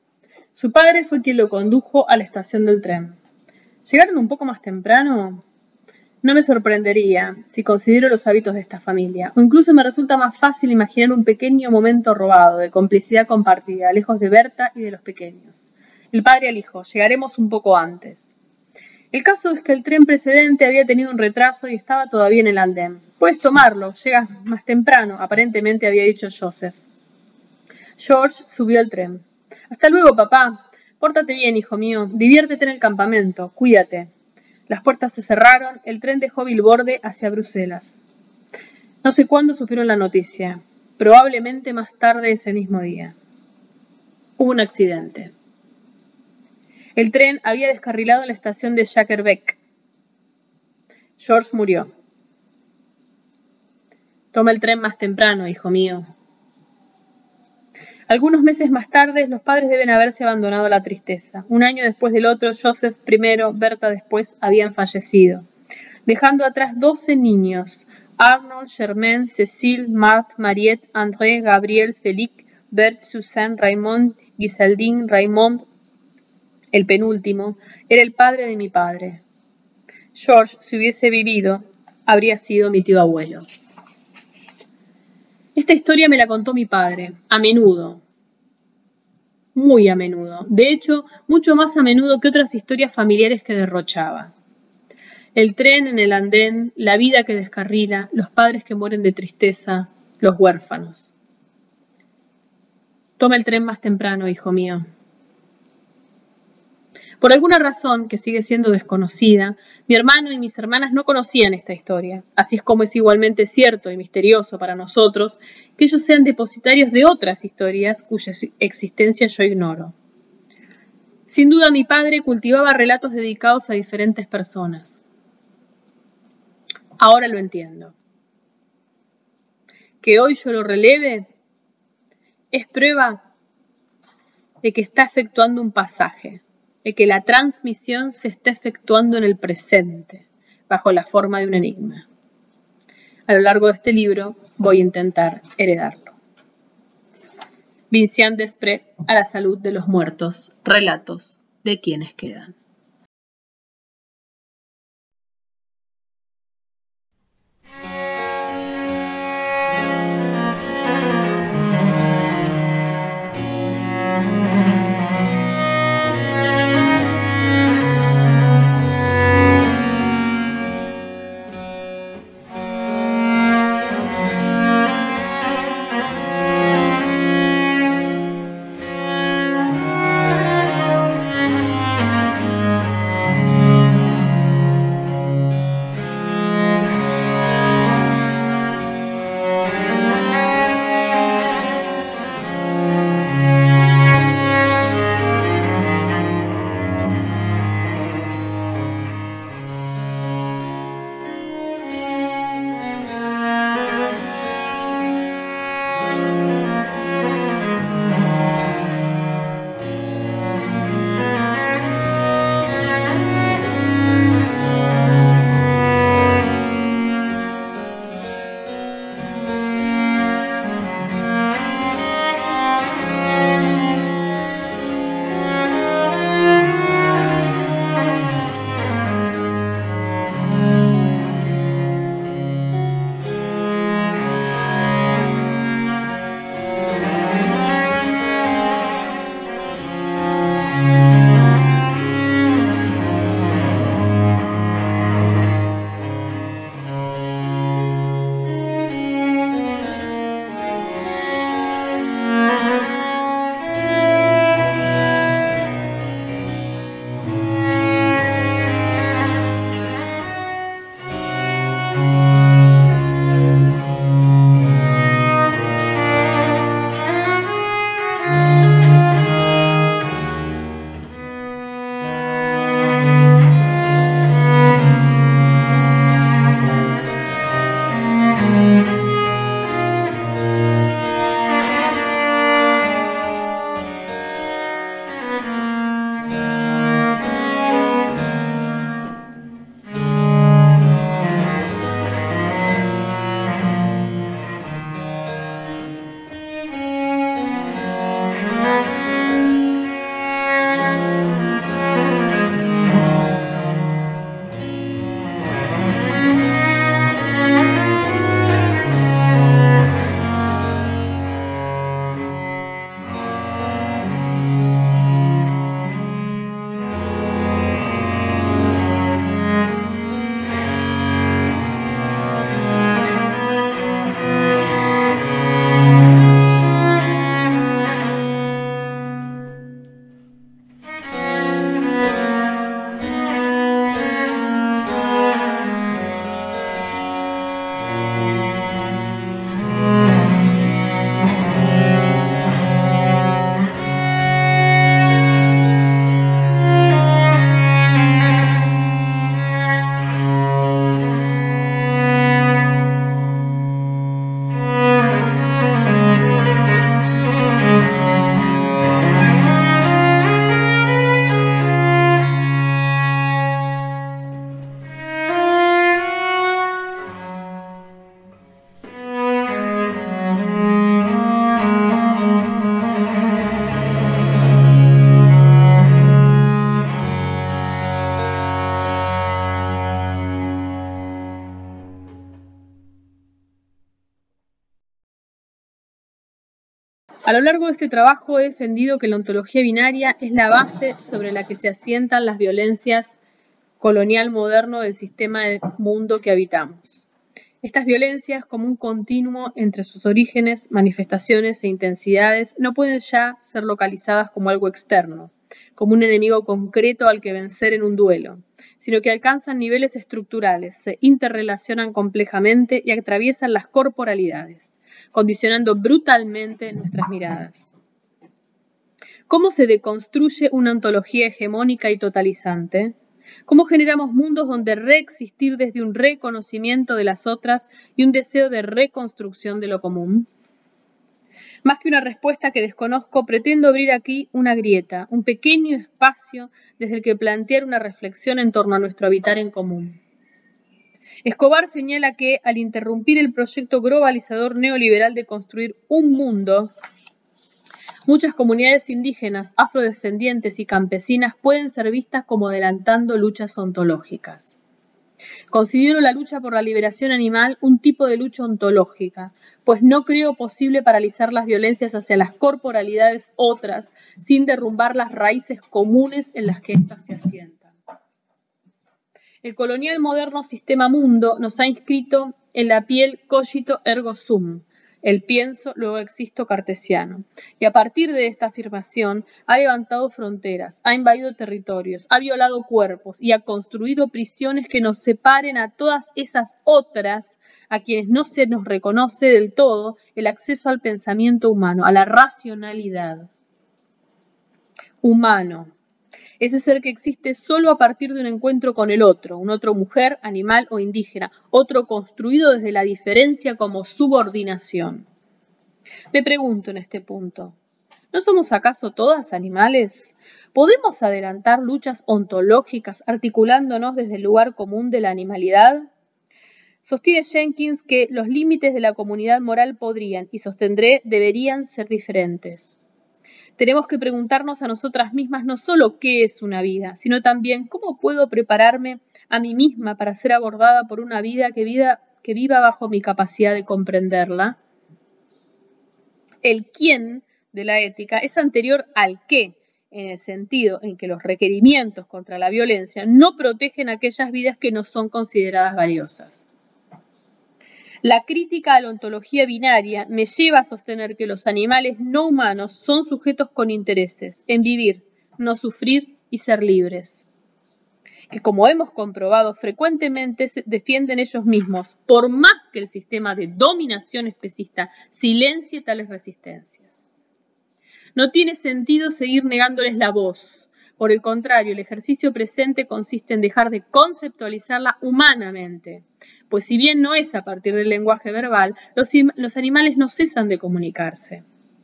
Su padre fue quien lo condujo a la estación del tren. ¿Llegaron un poco más temprano? No me sorprendería si considero los hábitos de esta familia, o incluso me resulta más fácil imaginar un pequeño momento robado de complicidad compartida, lejos de Berta y de los pequeños. El padre al hijo: llegaremos un poco antes. El caso es que el tren precedente había tenido un retraso y estaba todavía en el andén. Puedes tomarlo, llegas más temprano, aparentemente había dicho Joseph. George subió al tren. Hasta luego, papá. Pórtate bien, hijo mío. Diviértete en el campamento. Cuídate. Las puertas se cerraron. El tren dejó Vilborde hacia Bruselas. No sé cuándo supieron la noticia. Probablemente más tarde ese mismo día. Hubo un accidente. El tren había descarrilado en la estación de Schaerbeek. George murió. Toma el tren más temprano, hijo mío. Algunos meses más tarde, los padres deben haberse abandonado a la tristeza. Un año después del otro, Joseph primero, Berta después, habían fallecido, dejando atrás 12 niños: Arnold, Germaine, Cécile, Marthe, Mariette, André, Gabriel, Félix, Bert, Suzanne, Raymond, Gisaldine, Raymond. El penúltimo era el padre de mi padre. George, si hubiese vivido, habría sido mi tío abuelo. Esta historia me la contó mi padre, a menudo, muy a menudo, de hecho, mucho más a menudo que otras historias familiares que derrochaba. El tren en el andén, la vida que descarrila, los padres que mueren de tristeza, los huérfanos. Toma el tren más temprano, hijo mío. Por alguna razón, que sigue siendo desconocida, mi hermano y mis hermanas no conocían esta historia, así es como es igualmente cierto y misterioso para nosotros que ellos sean depositarios de otras historias cuya existencia yo ignoro. Sin duda mi padre cultivaba relatos dedicados a diferentes personas. Ahora lo entiendo. Que hoy yo lo releve es prueba de que está efectuando un pasaje, de que la transmisión se está efectuando en el presente, bajo la forma de un enigma. A lo largo de este libro voy a intentar heredarlo. Vincent Desprez, a la salud de los muertos, relatos de quienes quedan. A lo largo de este trabajo he defendido que la ontología binaria es la base sobre la que se asientan las violencias colonial moderno del sistema del mundo que habitamos. Estas violencias, como un continuo entre sus orígenes, manifestaciones e intensidades, no pueden ya ser localizadas como algo externo, como un enemigo concreto al que vencer en un duelo, sino que alcanzan niveles estructurales, se interrelacionan complejamente y atraviesan las corporalidades, condicionando brutalmente nuestras miradas. ¿Cómo se deconstruye una ontología hegemónica y totalizante? ¿Cómo generamos mundos donde reexistir desde un reconocimiento de las otras y un deseo de reconstrucción de lo común? Más que una respuesta que desconozco, pretendo abrir aquí una grieta, un pequeño espacio desde el que plantear una reflexión en torno a nuestro habitar en común. Escobar señala que, al interrumpir el proyecto globalizador neoliberal de construir un mundo, muchas comunidades indígenas, afrodescendientes y campesinas pueden ser vistas como adelantando luchas ontológicas. Considero la lucha por la liberación animal un tipo de lucha ontológica, pues no creo posible paralizar las violencias hacia las corporalidades otras sin derrumbar las raíces comunes en las que éstas se asientan. El colonial moderno sistema mundo nos ha inscrito en la piel cogito ergo sum, el pienso, luego existo cartesiano. Y a partir de esta afirmación ha levantado fronteras, ha invadido territorios, ha violado cuerpos y ha construido prisiones que nos separen a todas esas otras a quienes no se nos reconoce del todo el acceso al pensamiento humano, a la racionalidad. Humano. Ese ser que existe solo a partir de un encuentro con el otro, un otro mujer, animal o indígena, otro construido desde la diferencia como subordinación. Me pregunto en este punto, ¿no somos acaso todas animales? ¿Podemos adelantar luchas ontológicas articulándonos desde el lugar común de la animalidad? Sostiene Jenkins que los límites de la comunidad moral podrían, y sostendré, deberían ser diferentes. Tenemos que preguntarnos a nosotras mismas no solo qué es una vida, sino también cómo puedo prepararme a mí misma para ser abordada por una vida que viva bajo mi capacidad de comprenderla. El quién de la ética es anterior al qué, en el sentido en que los requerimientos contra la violencia no protegen aquellas vidas que no son consideradas valiosas. La crítica a la ontología binaria me lleva a sostener que los animales no humanos son sujetos con intereses en vivir, no sufrir y ser libres. Que, como hemos comprobado, frecuentemente se defienden ellos mismos, por más que el sistema de dominación especista silencie tales resistencias. No tiene sentido seguir negándoles la voz. Por el contrario, el ejercicio presente consiste en dejar de conceptualizarla humanamente, pues si bien no es a partir del lenguaje verbal, los animales no cesan de comunicarse.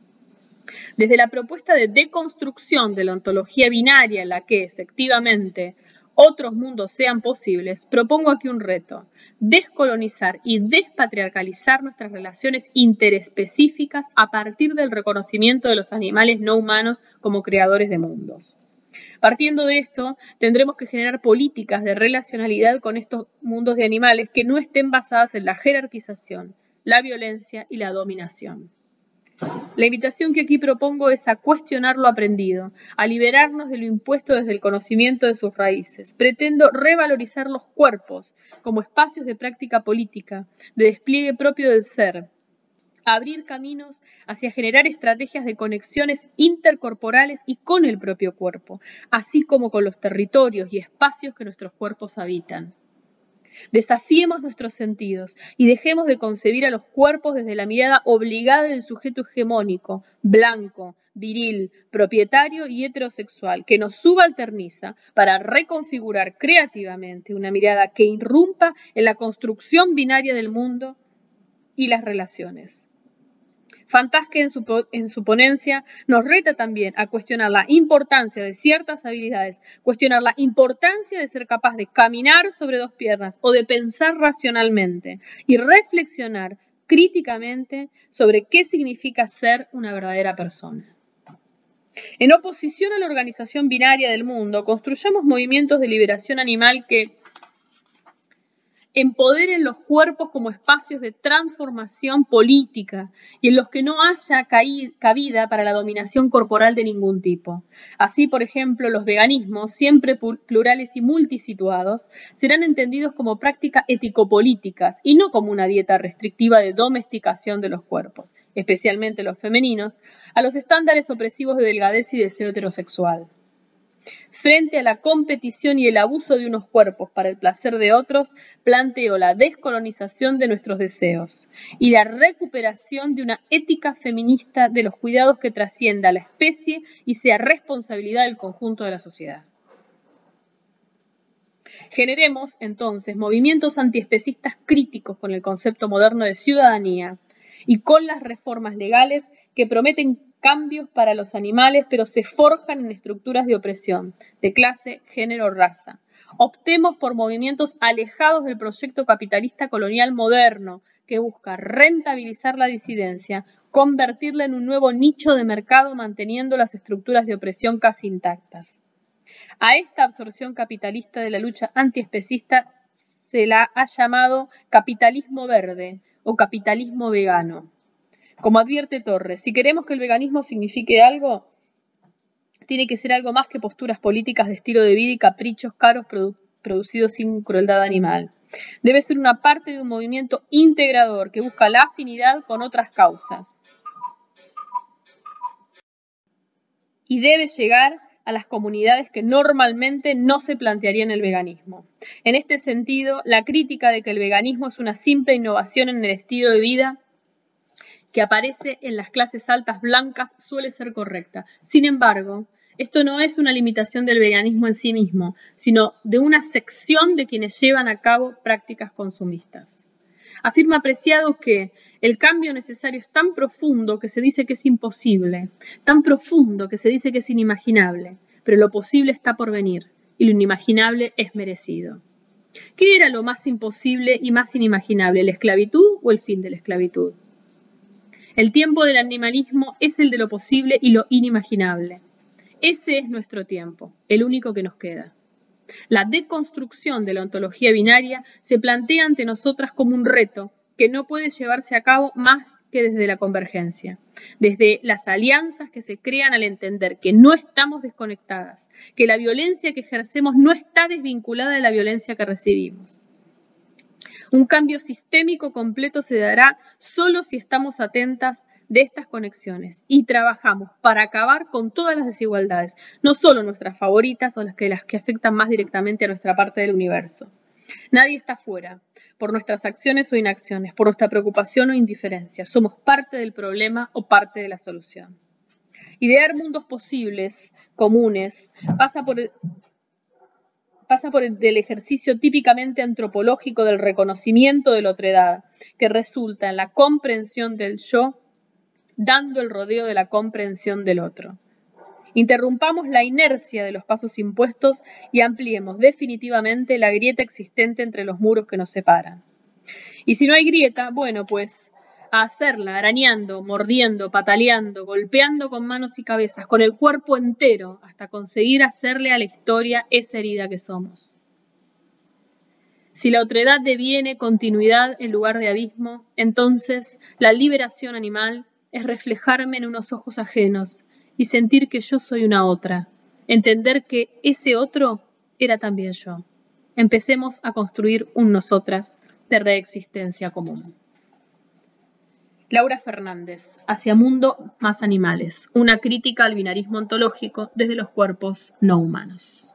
Desde la propuesta de deconstrucción de la ontología binaria en la que, efectivamente, otros mundos sean posibles, propongo aquí un reto: descolonizar y despatriarcalizar nuestras relaciones interespecíficas a partir del reconocimiento de los animales no humanos como creadores de mundos. Partiendo de esto, tendremos que generar políticas de relacionalidad con estos mundos de animales que no estén basadas en la jerarquización, la violencia y la dominación. La invitación que aquí propongo es a cuestionar lo aprendido, a liberarnos de lo impuesto desde el conocimiento de sus raíces. Pretendo revalorizar los cuerpos como espacios de práctica política, de despliegue propio del ser, abrir caminos hacia generar estrategias de conexiones intercorporales y con el propio cuerpo, así como con los territorios y espacios que nuestros cuerpos habitan. Desafiemos nuestros sentidos y dejemos de concebir a los cuerpos desde la mirada obligada del sujeto hegemónico, blanco, viril, propietario y heterosexual, que nos subalterniza para reconfigurar creativamente una mirada que irrumpa en la construcción binaria del mundo y las relaciones. Fantasque en su ponencia nos reta también a cuestionar la importancia de ciertas habilidades, cuestionar la importancia de ser capaz de caminar sobre dos piernas o de pensar racionalmente y reflexionar críticamente sobre qué significa ser una verdadera persona. En oposición a la organización binaria del mundo, construyamos movimientos de liberación animal que empoderen los cuerpos como espacios de transformación política y en los que no haya cabida para la dominación corporal de ningún tipo. Así, por ejemplo, los veganismos, siempre plurales y multisituados, serán entendidos como prácticas ético-políticas y no como una dieta restrictiva de domesticación de los cuerpos, especialmente los femeninos, a los estándares opresivos de delgadez y deseo heterosexual. Frente a la competición y el abuso de unos cuerpos para el placer de otros, planteo la descolonización de nuestros deseos y la recuperación de una ética feminista de los cuidados que trascienda a la especie y sea responsabilidad del conjunto de la sociedad. Generemos, entonces, movimientos antiespecistas críticos con el concepto moderno de ciudadanía y con las reformas legales que prometen cambios para los animales, pero se forjan en estructuras de opresión, de clase, género o raza. Optemos por movimientos alejados del proyecto capitalista colonial moderno, que busca rentabilizar la disidencia, convertirla en un nuevo nicho de mercado manteniendo las estructuras de opresión casi intactas. A esta absorción capitalista de la lucha antiespecista se la ha llamado capitalismo verde o capitalismo vegano. Como advierte Torres, si queremos que el veganismo signifique algo, tiene que ser algo más que posturas políticas de estilo de vida y caprichos caros producidos sin crueldad animal. Debe ser una parte de un movimiento integrador que busca la afinidad con otras causas. Y debe llegar a las comunidades que normalmente no se plantearían el veganismo. En este sentido, la crítica de que el veganismo es una simple innovación en el estilo de vida que aparece en las clases altas blancas suele ser correcta. Sin embargo, esto no es una limitación del veganismo en sí mismo, sino de una sección de quienes llevan a cabo prácticas consumistas. Afirma Preciado que el cambio necesario es tan profundo que se dice que es imposible, tan profundo que se dice que es inimaginable, pero lo posible está por venir y lo inimaginable es merecido. ¿Qué era lo más imposible y más inimaginable, la esclavitud o el fin de la esclavitud? El tiempo del animalismo es el de lo posible y lo inimaginable. Ese es nuestro tiempo, el único que nos queda. La deconstrucción de la ontología binaria se plantea ante nosotras como un reto que no puede llevarse a cabo más que desde la convergencia, desde las alianzas que se crean al entender que no estamos desconectadas, que la violencia que ejercemos no está desvinculada de la violencia que recibimos. Un cambio sistémico completo se dará solo si estamos atentas de estas conexiones y trabajamos para acabar con todas las desigualdades, no solo nuestras favoritas o las que afectan más directamente a nuestra parte del universo. Nadie está fuera, por nuestras acciones o inacciones, por nuestra preocupación o indiferencia. Somos parte del problema o parte de la solución. Idear mundos posibles, comunes, pasa por el ejercicio típicamente antropológico del reconocimiento de la otredad, que resulta en la comprensión del yo, dando el rodeo de la comprensión del otro. Interrumpamos la inercia de los pasos impuestos y ampliemos definitivamente la grieta existente entre los muros que nos separan. Y si no hay grieta, bueno, pues a hacerla, arañando, mordiendo, pataleando, golpeando con manos y cabezas, con el cuerpo entero, hasta conseguir hacerle a la historia esa herida que somos. Si la otredad deviene continuidad en lugar de abismo, entonces la liberación animal es reflejarme en unos ojos ajenos y sentir que yo soy una otra, entender que ese otro era también yo. Empecemos a construir un nosotras de reexistencia común. Laura Fernández, Hacia mundo más animales, una crítica al binarismo ontológico desde los cuerpos no humanos.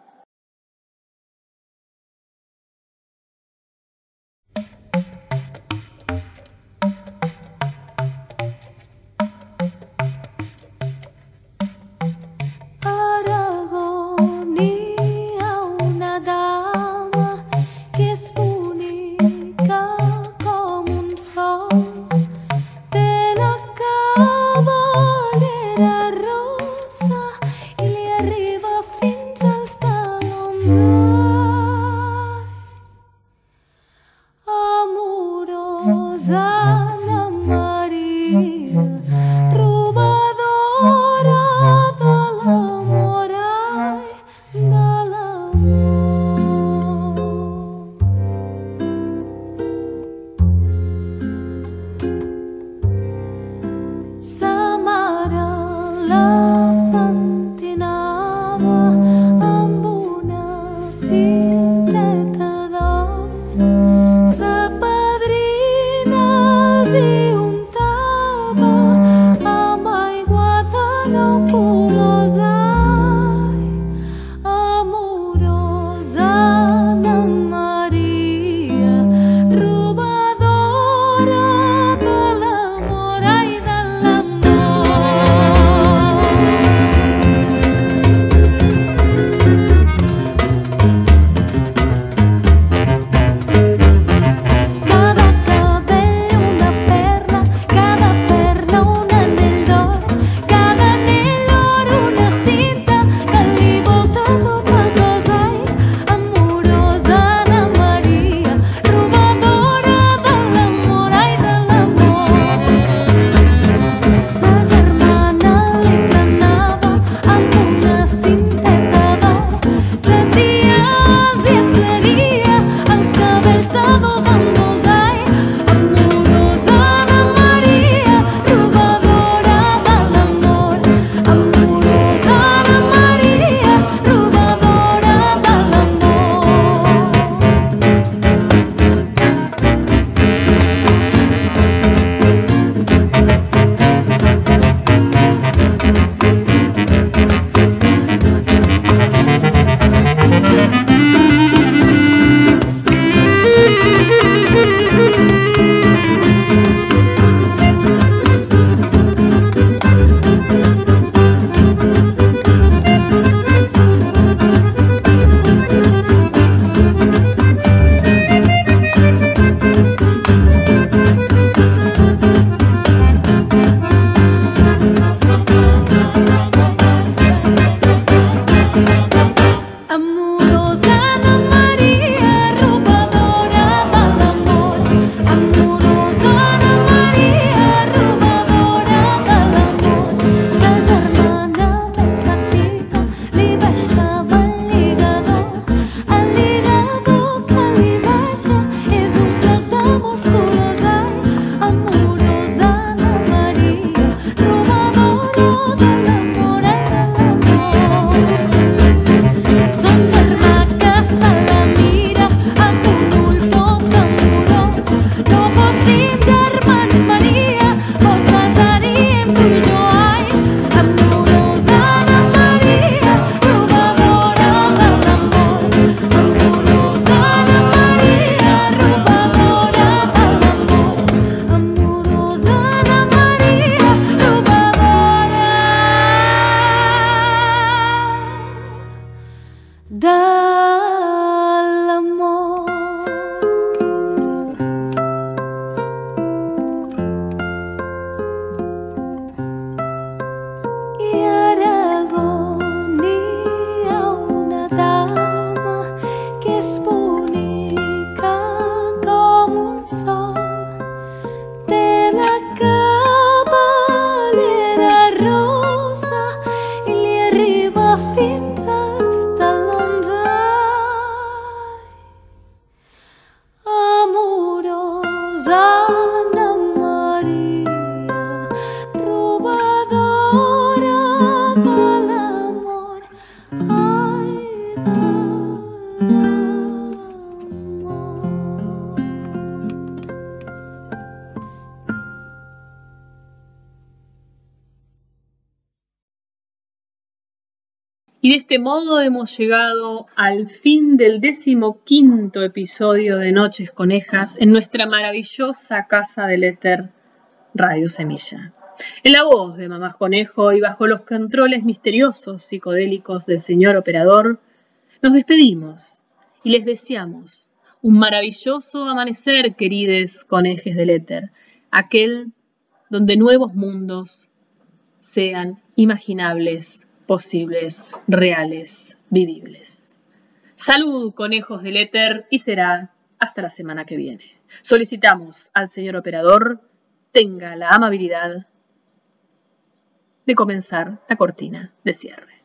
Susana María, robadora del amor, ay, del Y de este modo hemos llegado al fin del 15º episodio de Noches Conejas en nuestra maravillosa casa del éter Radio Semilla. En la voz de Mamá Conejo y bajo los controles misteriosos psicodélicos del señor operador, nos despedimos y les deseamos un maravilloso amanecer, querides conejes del éter, aquel donde nuevos mundos sean imaginables, posibles, reales, vivibles. Salud, conejos del éter, y será hasta la semana que viene. Solicitamos al señor operador tenga la amabilidad de comenzar la cortina de cierre.